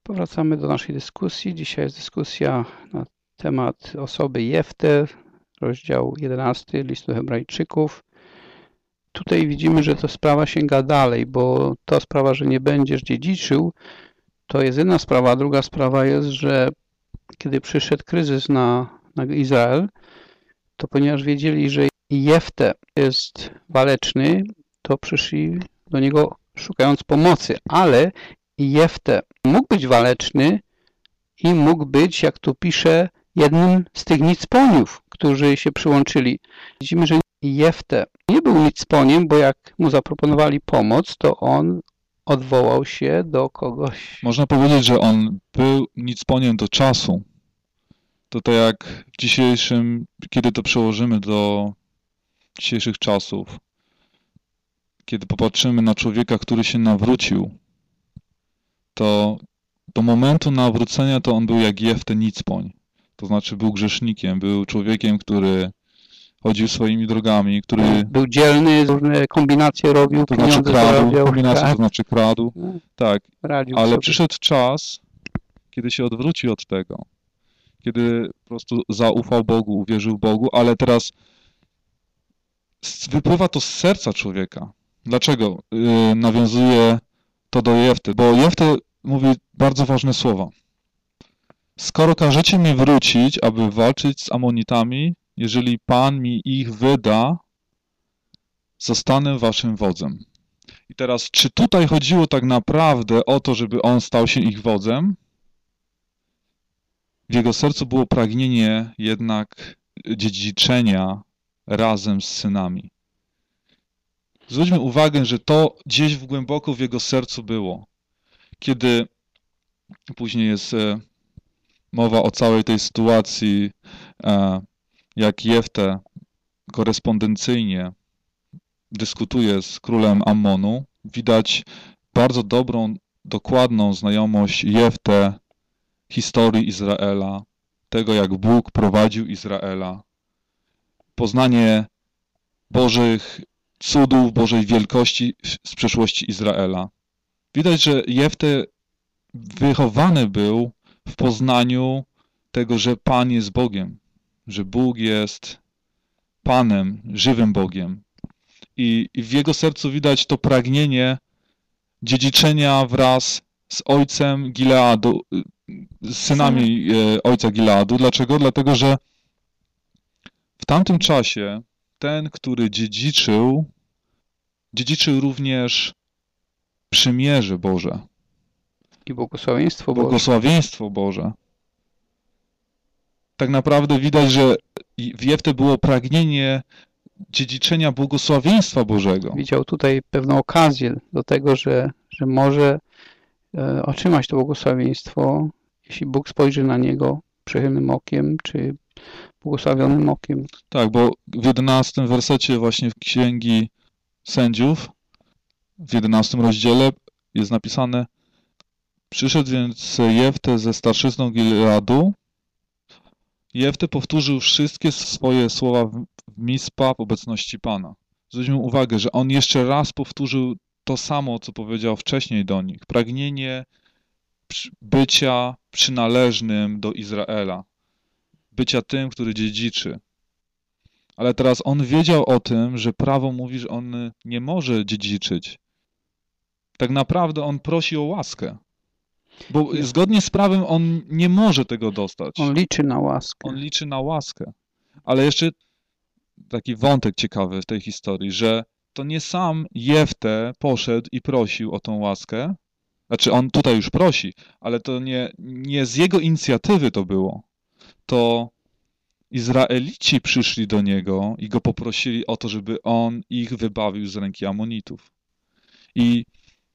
Powracamy do naszej dyskusji. Dzisiaj jest dyskusja na temat osoby Jefte, rozdział 11 listu do Hebrajczyków. Tutaj widzimy, że to sprawa sięga dalej, bo ta sprawa, że nie będziesz dziedziczył, to jest jedna sprawa, a druga sprawa jest, że kiedy przyszedł kryzys na Izrael, to ponieważ wiedzieli, że Jefte jest waleczny, to przyszli do niego szukając pomocy, ale Jefte mógł być waleczny i mógł być, jak tu pisze, jednym z tych nicponiów, którzy się przyłączyli. Widzimy, że Jefte nie był nicponiem, bo jak mu zaproponowali pomoc, to on odwołał się do kogoś. Można powiedzieć, że on był nicponiem do czasu. To tak jak w dzisiejszym, kiedy to przełożymy do dzisiejszych czasów, kiedy popatrzymy na człowieka, który się nawrócił, to do momentu nawrócenia to on był jak Jefte nicpoń. To znaczy był grzesznikiem, był człowiekiem, który chodził swoimi drogami, który... Był dzielny, różne kombinacje robił, to znaczy kradł, kombinacje to znaczy kradł, tak, ale sobie. Przyszedł czas, kiedy się odwrócił od tego, kiedy po prostu zaufał Bogu, uwierzył Bogu, ale teraz wypływa to z serca człowieka. Dlaczego nawiązuje to do Jefty? Bo Jefte mówi bardzo ważne słowa. Skoro każecie mi wrócić, aby walczyć z Amonitami, jeżeli Pan mi ich wyda, zostanę waszym wodzem. I teraz, czy tutaj chodziło tak naprawdę o to, żeby on stał się ich wodzem? W jego sercu było pragnienie jednak dziedziczenia razem z synami. Zwróćmy uwagę, że to gdzieś głęboko w jego sercu było. Kiedy później jest mowa o całej tej sytuacji, jak Jefte korespondencyjnie dyskutuje z królem Ammonu, widać bardzo dobrą, dokładną znajomość Jefte historii Izraela, tego jak Bóg prowadził Izraela, poznanie Bożych cudów, Bożej wielkości z przeszłości Izraela. Widać, że Jefte wychowany był w poznaniu tego, że Pan jest Bogiem, że Bóg jest Panem, żywym Bogiem. I w jego sercu widać to pragnienie dziedziczenia wraz z ojcem Gileadu, z synami ojca Gileadu. Dlaczego? Dlatego, że w tamtym czasie ten, który dziedziczył również przymierze Boże. I błogosławieństwo Boże. Błogosławieństwo Boże. Tak naprawdę widać, że w Jefte było pragnienie dziedziczenia błogosławieństwa Bożego. Widział tutaj pewną okazję do tego, że może otrzymać to błogosławieństwo, jeśli Bóg spojrzy na niego przychylnym okiem, czy błogosławionym okiem. Tak, bo w 11 wersecie właśnie w Księgi Sędziów, w 11 rozdziale jest napisane: przyszedł więc Jefte ze starszyzną Gileadu. Jefte powtórzył wszystkie swoje słowa w Mispa w obecności Pana. Zwróćmy uwagę, że on jeszcze raz powtórzył to samo, co powiedział wcześniej do nich. Pragnienie bycia przynależnym do Izraela. Bycia tym, który dziedziczy. Ale teraz on wiedział o tym, że prawo mówi, że on nie może dziedziczyć. Tak naprawdę on prosi o łaskę. Bo zgodnie z prawem on nie może tego dostać. On liczy na łaskę. On liczy na łaskę. Ale jeszcze taki wątek ciekawy w tej historii, że to nie sam Jefte poszedł i prosił o tą łaskę. Znaczy on tutaj już prosi, ale to nie z jego inicjatywy to było. To Izraelici przyszli do niego i go poprosili o to, żeby on ich wybawił z ręki Amonitów. I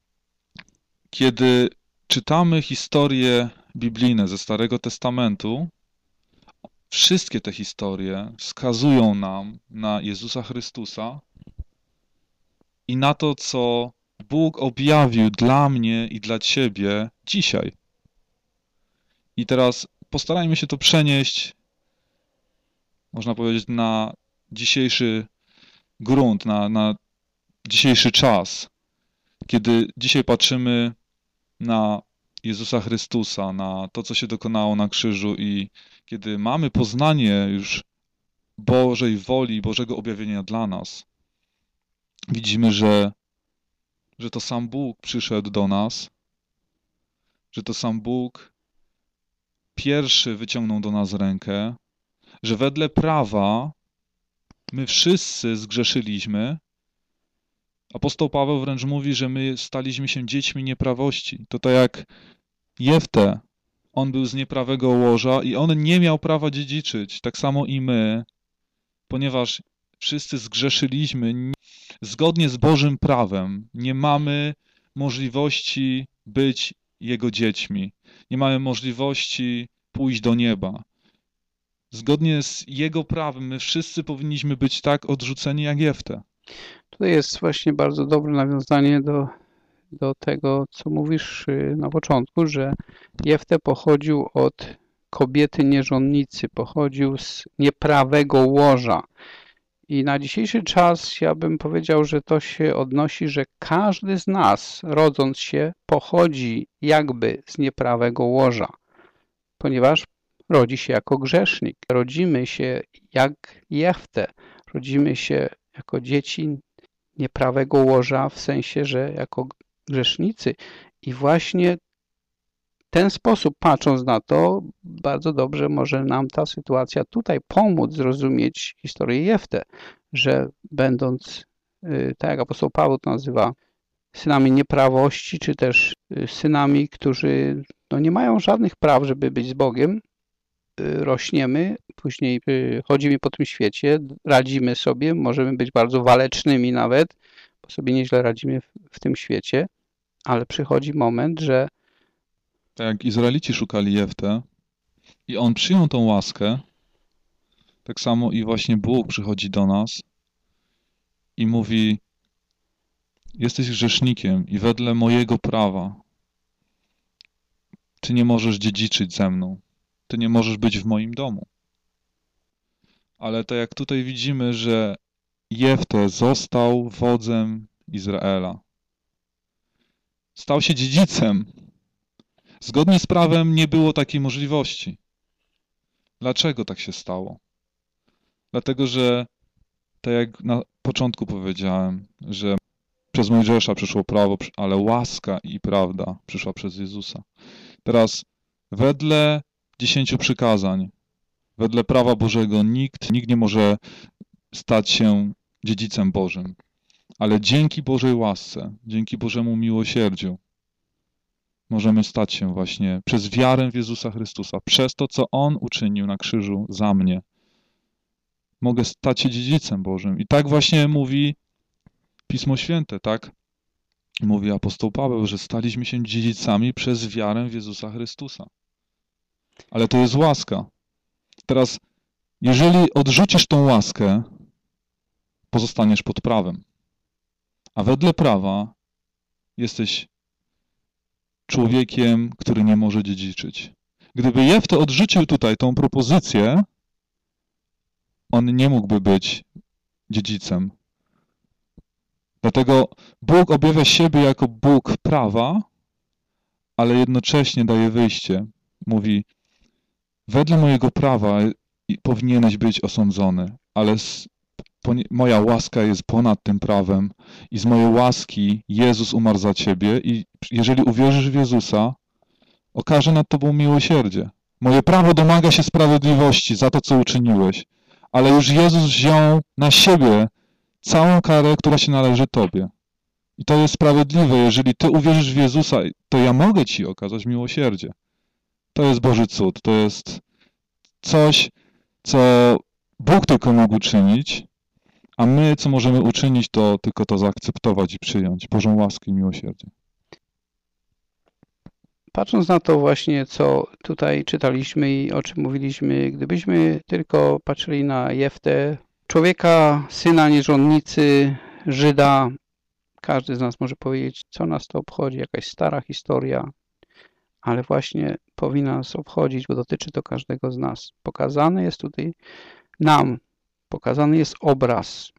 kiedy czytamy historie biblijne ze Starego Testamentu, wszystkie te historie wskazują nam na Jezusa Chrystusa i na to, co Bóg objawił dla mnie i dla ciebie dzisiaj. I teraz postarajmy się to przenieść, można powiedzieć, na dzisiejszy grunt, na dzisiejszy czas. Kiedy dzisiaj patrzymy na Jezusa Chrystusa, na to, co się dokonało na krzyżu i kiedy mamy poznanie już Bożej woli, Bożego objawienia dla nas, widzimy, że to sam Bóg przyszedł do nas, że to sam Bóg pierwszy wyciągnął do nas rękę, że wedle prawa my wszyscy zgrzeszyliśmy. Apostoł Paweł wręcz mówi, że my staliśmy się dziećmi nieprawości. To tak jak Jeftę, on był z nieprawego łoża i on nie miał prawa dziedziczyć. Tak samo i my, ponieważ wszyscy zgrzeszyliśmy zgodnie z Bożym prawem. Nie mamy możliwości być Jego dziećmi. Nie mamy możliwości pójść do nieba. Zgodnie z Jego prawem my wszyscy powinniśmy być tak odrzuceni jak Jeftę. Tutaj jest właśnie bardzo dobre nawiązanie do tego, co mówisz na początku, że Jeftę pochodził od kobiety nierządnicy, pochodził z nieprawego łoża. I na dzisiejszy czas ja bym powiedział, że to się odnosi, że każdy z nas, rodząc się, pochodzi jakby z nieprawego łoża, ponieważ rodzi się jako grzesznik. Rodzimy się jak Jeftę, rodzimy się jako dzieci nieprawego łoża, w sensie, że jako grzesznicy. I właśnie w ten sposób, patrząc na to, bardzo dobrze może nam ta sytuacja tutaj pomóc zrozumieć historię Jeftę, że będąc, tak jak apostoł Paweł to nazywa, synami nieprawości, czy też synami, którzy nie mają żadnych praw, żeby być z Bogiem, rośniemy, później chodzimy po tym świecie, radzimy sobie, możemy być bardzo walecznymi nawet, bo sobie nieźle radzimy w tym świecie, ale przychodzi moment, że tak jak Izraelici szukali Jeftę i on przyjął tą łaskę, tak samo i właśnie Bóg przychodzi do nas i mówi: jesteś grzesznikiem i wedle mojego prawa ty nie możesz dziedziczyć ze mną. Ty nie możesz być w moim domu. Ale tak jak tutaj widzimy, że Jeftę został wodzem Izraela. Stał się dziedzicem. Zgodnie z prawem nie było takiej możliwości. Dlaczego tak się stało? Dlatego, że tak jak na początku powiedziałem, że przez Mojżesza przyszło prawo, ale łaska i prawda przyszła przez Jezusa. Teraz wedle 10 przykazań, wedle prawa Bożego nikt nie może stać się dziedzicem Bożym. Ale dzięki Bożej łasce, dzięki Bożemu miłosierdziu możemy stać się właśnie przez wiarę w Jezusa Chrystusa, przez to, co On uczynił na krzyżu za mnie. Mogę stać się dziedzicem Bożym. I tak właśnie mówi Pismo Święte, tak? Mówi apostoł Paweł, że staliśmy się dziedzicami przez wiarę w Jezusa Chrystusa. Ale to jest łaska. Teraz, jeżeli odrzucisz tą łaskę, pozostaniesz pod prawem. A wedle prawa jesteś człowiekiem, który nie może dziedziczyć. Gdyby Jeftę odrzucił tutaj tą propozycję, on nie mógłby być dziedzicem. Dlatego Bóg objawia siebie jako Bóg prawa, ale jednocześnie daje wyjście. Mówi: wedle mojego prawa powinieneś być osądzony, ale moja łaska jest ponad tym prawem i z mojej łaski Jezus umarł za ciebie i jeżeli uwierzysz w Jezusa, okaże nad tobą miłosierdzie. Moje prawo domaga się sprawiedliwości za to, co uczyniłeś, ale już Jezus wziął na siebie całą karę, która się należy tobie. I to jest sprawiedliwe. Jeżeli ty uwierzysz w Jezusa, to ja mogę ci okazać miłosierdzie. To jest Boży cud. To jest coś, co Bóg tylko mógł uczynić, a my, co możemy uczynić, to tylko to zaakceptować i przyjąć. Bożą łaskę i miłosierdzie. Patrząc na to właśnie, co tutaj czytaliśmy i o czym mówiliśmy, gdybyśmy tylko patrzyli na Jeftę, człowieka, syna nierządnicy, Żyda, każdy z nas może powiedzieć, co nas to obchodzi, jakaś stara historia, ale właśnie powinna nas obchodzić, bo dotyczy to każdego z nas. Pokazany jest tutaj nam, pokazany jest obraz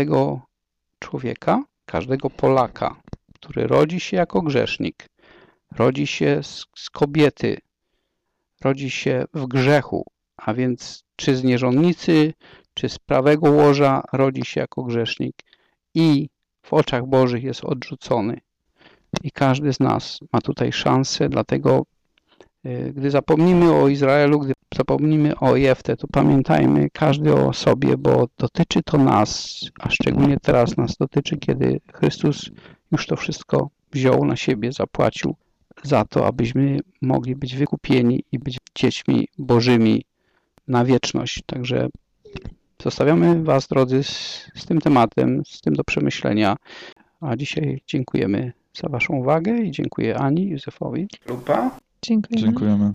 każdego człowieka, każdego Polaka, który rodzi się jako grzesznik, rodzi się z kobiety, rodzi się w grzechu, a więc czy z nierządnicy, czy z prawego łoża rodzi się jako grzesznik i w oczach Bożych jest odrzucony. I każdy z nas ma tutaj szansę, dlatego gdy zapomnimy o Izraelu, gdy zapomnimy o Jeftę, to pamiętajmy każdy o sobie, bo dotyczy to nas, a szczególnie teraz nas dotyczy, kiedy Chrystus już to wszystko wziął na siebie, zapłacił za to, abyśmy mogli być wykupieni i być dziećmi Bożymi na wieczność. Także zostawiamy Was, drodzy, z tym tematem, z tym do przemyślenia. A dzisiaj dziękujemy za Waszą uwagę i dziękuję Ani, Józefowi. Lupa? Dziękujemy. Dziękujemy.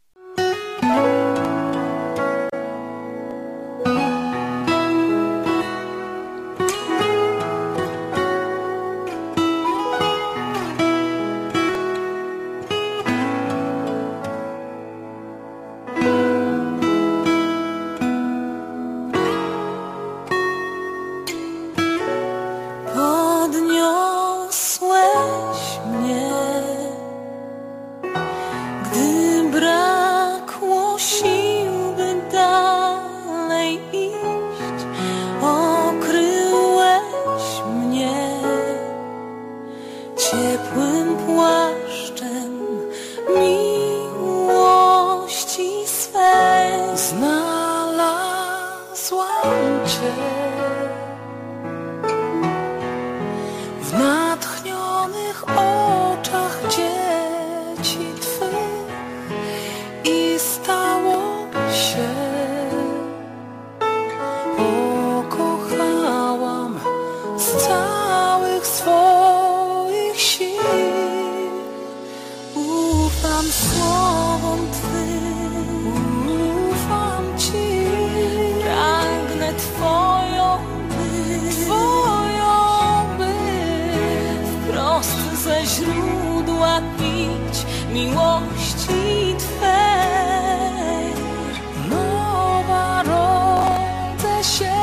Podniosłeś mnie, gdy brakło sił, by dalej iść. Okryłeś mnie ciepłym płaszczem miłości swej. Znalazłam Cię w natchnionych oczach dzieci Twych i stało się. Pokochałam z całych swoich sił. Ufam słowom Twym, ufam Ci. Pragnę Twoją być, wprost ze źródła pić miłości Twej. Nowa rodzę się.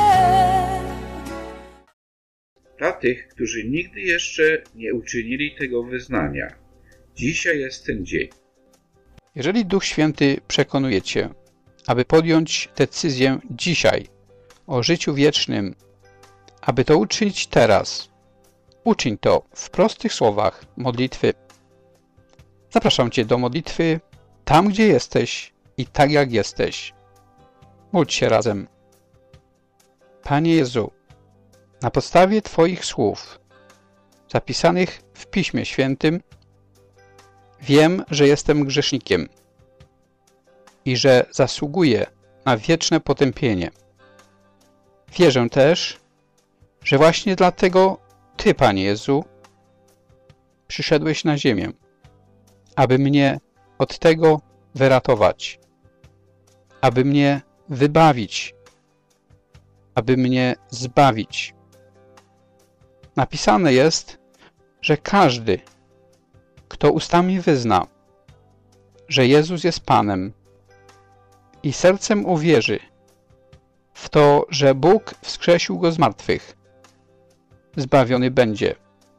Dla tych, którzy nigdy jeszcze nie uczynili tego wyznania, dzisiaj jest ten dzień. Jeżeli Duch Święty przekonuje Cię, aby podjąć decyzję dzisiaj o życiu wiecznym, aby to uczynić teraz, uczyń to w prostych słowach modlitwy. Zapraszam Cię do modlitwy tam, gdzie jesteś i tak, jak jesteś. Módl się razem. Panie Jezu, na podstawie Twoich słów, zapisanych w Piśmie Świętym, wiem, że jestem grzesznikiem i że zasługuję na wieczne potępienie. Wierzę też, że właśnie dlatego Ty, Panie Jezu, przyszedłeś na ziemię, aby mnie od tego wyratować, aby mnie wybawić, aby mnie zbawić. Napisane jest, że każdy, kto ustami wyzna, że Jezus jest Panem i sercem uwierzy w to, że Bóg wskrzesił Go z martwych, zbawiony będzie,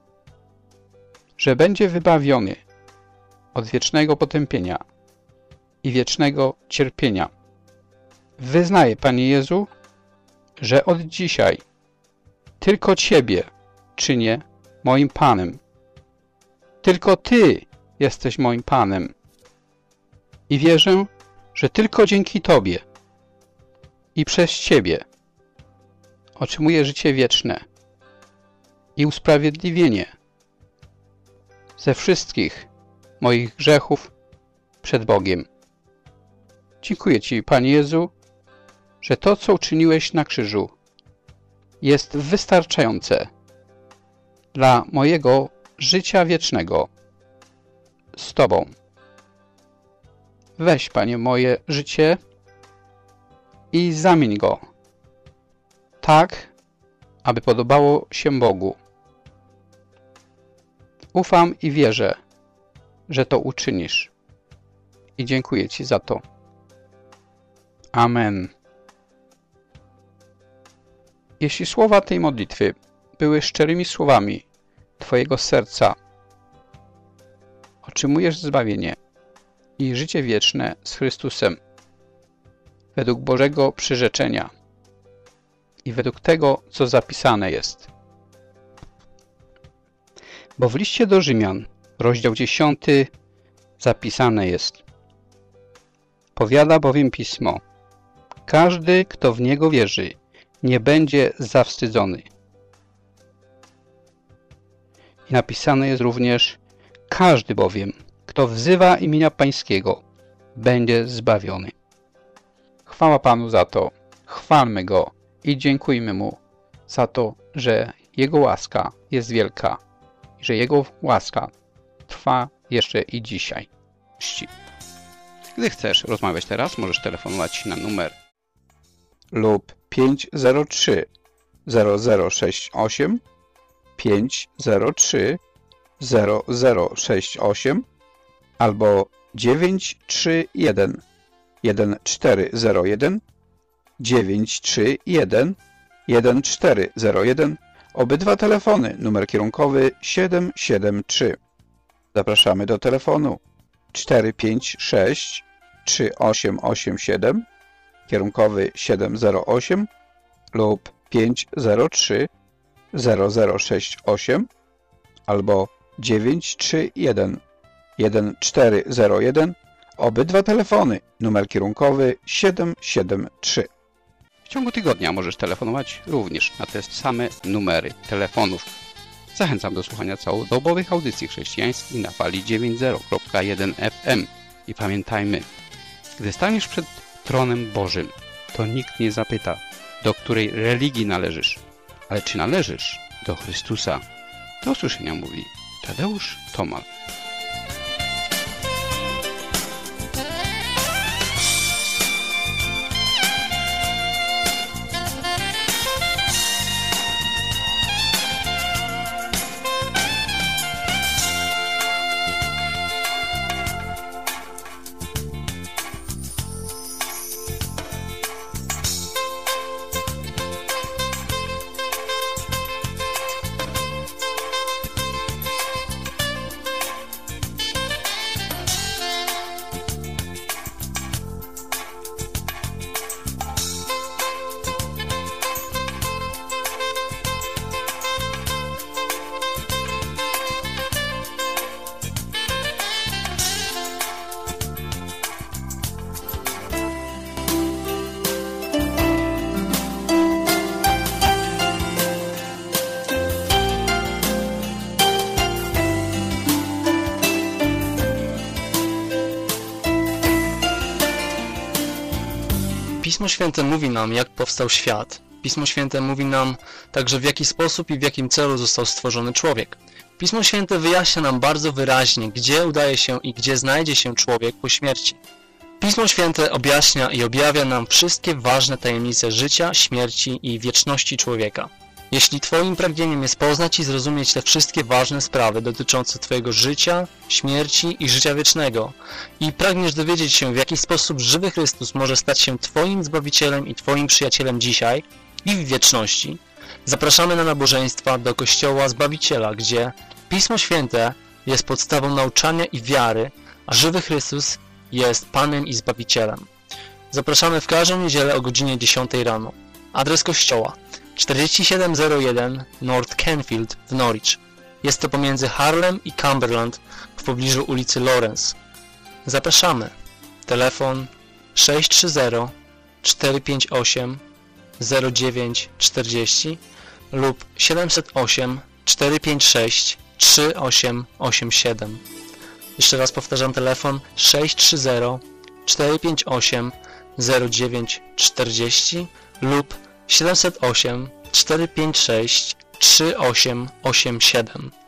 że będzie wybawiony od wiecznego potępienia i wiecznego cierpienia. Wyznaję, Panie Jezu, że od dzisiaj tylko Ciebie czynię moim Panem. Tylko Ty jesteś moim Panem. I wierzę, że tylko dzięki Tobie i przez Ciebie otrzymuję życie wieczne i usprawiedliwienie ze wszystkich moich grzechów przed Bogiem. Dziękuję Ci, Panie Jezu, że to, co uczyniłeś na krzyżu, jest wystarczające dla mojego życia wiecznego z Tobą. Weź, Panie, moje życie i zamień go tak, aby podobało się Bogu. Ufam i wierzę, że to uczynisz. I dziękuję Ci za to. Amen. Jeśli słowa tej modlitwy były szczerymi słowami Twojego serca, otrzymujesz zbawienie i życie wieczne z Chrystusem według Bożego przyrzeczenia i według tego, co zapisane jest. Bo w liście do Rzymian, rozdział 10, zapisane jest: powiada bowiem Pismo, każdy, kto w Niego wierzy, nie będzie zawstydzony. I napisane jest również: każdy bowiem, kto wzywa imienia Pańskiego, będzie zbawiony. Chwała Panu za to, chwalmy Go i dziękujmy Mu za to, że Jego łaska jest wielka i że Jego łaska trwa jeszcze i dzisiaj. Gdy chcesz rozmawiać teraz, możesz telefonować na numer lub 503 0068 503 0068 albo 931 1401 931 1401. Obydwa telefony, numer kierunkowy 773. Zapraszamy do telefonu 456 3887, kierunkowy 708 lub 503 0068 albo 931 1401. Obydwa telefony, numer kierunkowy 773. W ciągu tygodnia możesz telefonować również na te same numery telefonów. Zachęcam do słuchania całodobowych audycji chrześcijańskich na fali 90.1 FM. I pamiętajmy, gdy staniesz przed tronem Bożym, to nikt nie zapyta, do której religii należysz, ale czy należysz do Chrystusa. Do usłyszenia mówi Tadeusz Tomal. Pismo Święte mówi nam, jak powstał świat. Pismo Święte mówi nam także, w jaki sposób i w jakim celu został stworzony człowiek. Pismo Święte wyjaśnia nam bardzo wyraźnie, gdzie udaje się i gdzie znajdzie się człowiek po śmierci. Pismo Święte objaśnia i objawia nam wszystkie ważne tajemnice życia, śmierci i wieczności człowieka. Jeśli Twoim pragnieniem jest poznać i zrozumieć te wszystkie ważne sprawy dotyczące Twojego życia, śmierci i życia wiecznego i pragniesz dowiedzieć się, w jaki sposób żywy Chrystus może stać się Twoim Zbawicielem i Twoim przyjacielem dzisiaj i w wieczności, zapraszamy na nabożeństwa do Kościoła Zbawiciela, gdzie Pismo Święte jest podstawą nauczania i wiary, a żywy Chrystus jest Panem i Zbawicielem. Zapraszamy w każdą niedzielę o godzinie 10 rano. Adres kościoła: 4701 North Canfield w Norwich. Jest to pomiędzy Harlem i Cumberland w pobliżu ulicy Lawrence. Zapraszamy. Telefon 630 458 0940 lub 708 456 3887. Jeszcze raz powtarzam, telefon 630 458 0940 lub 708 456 3887.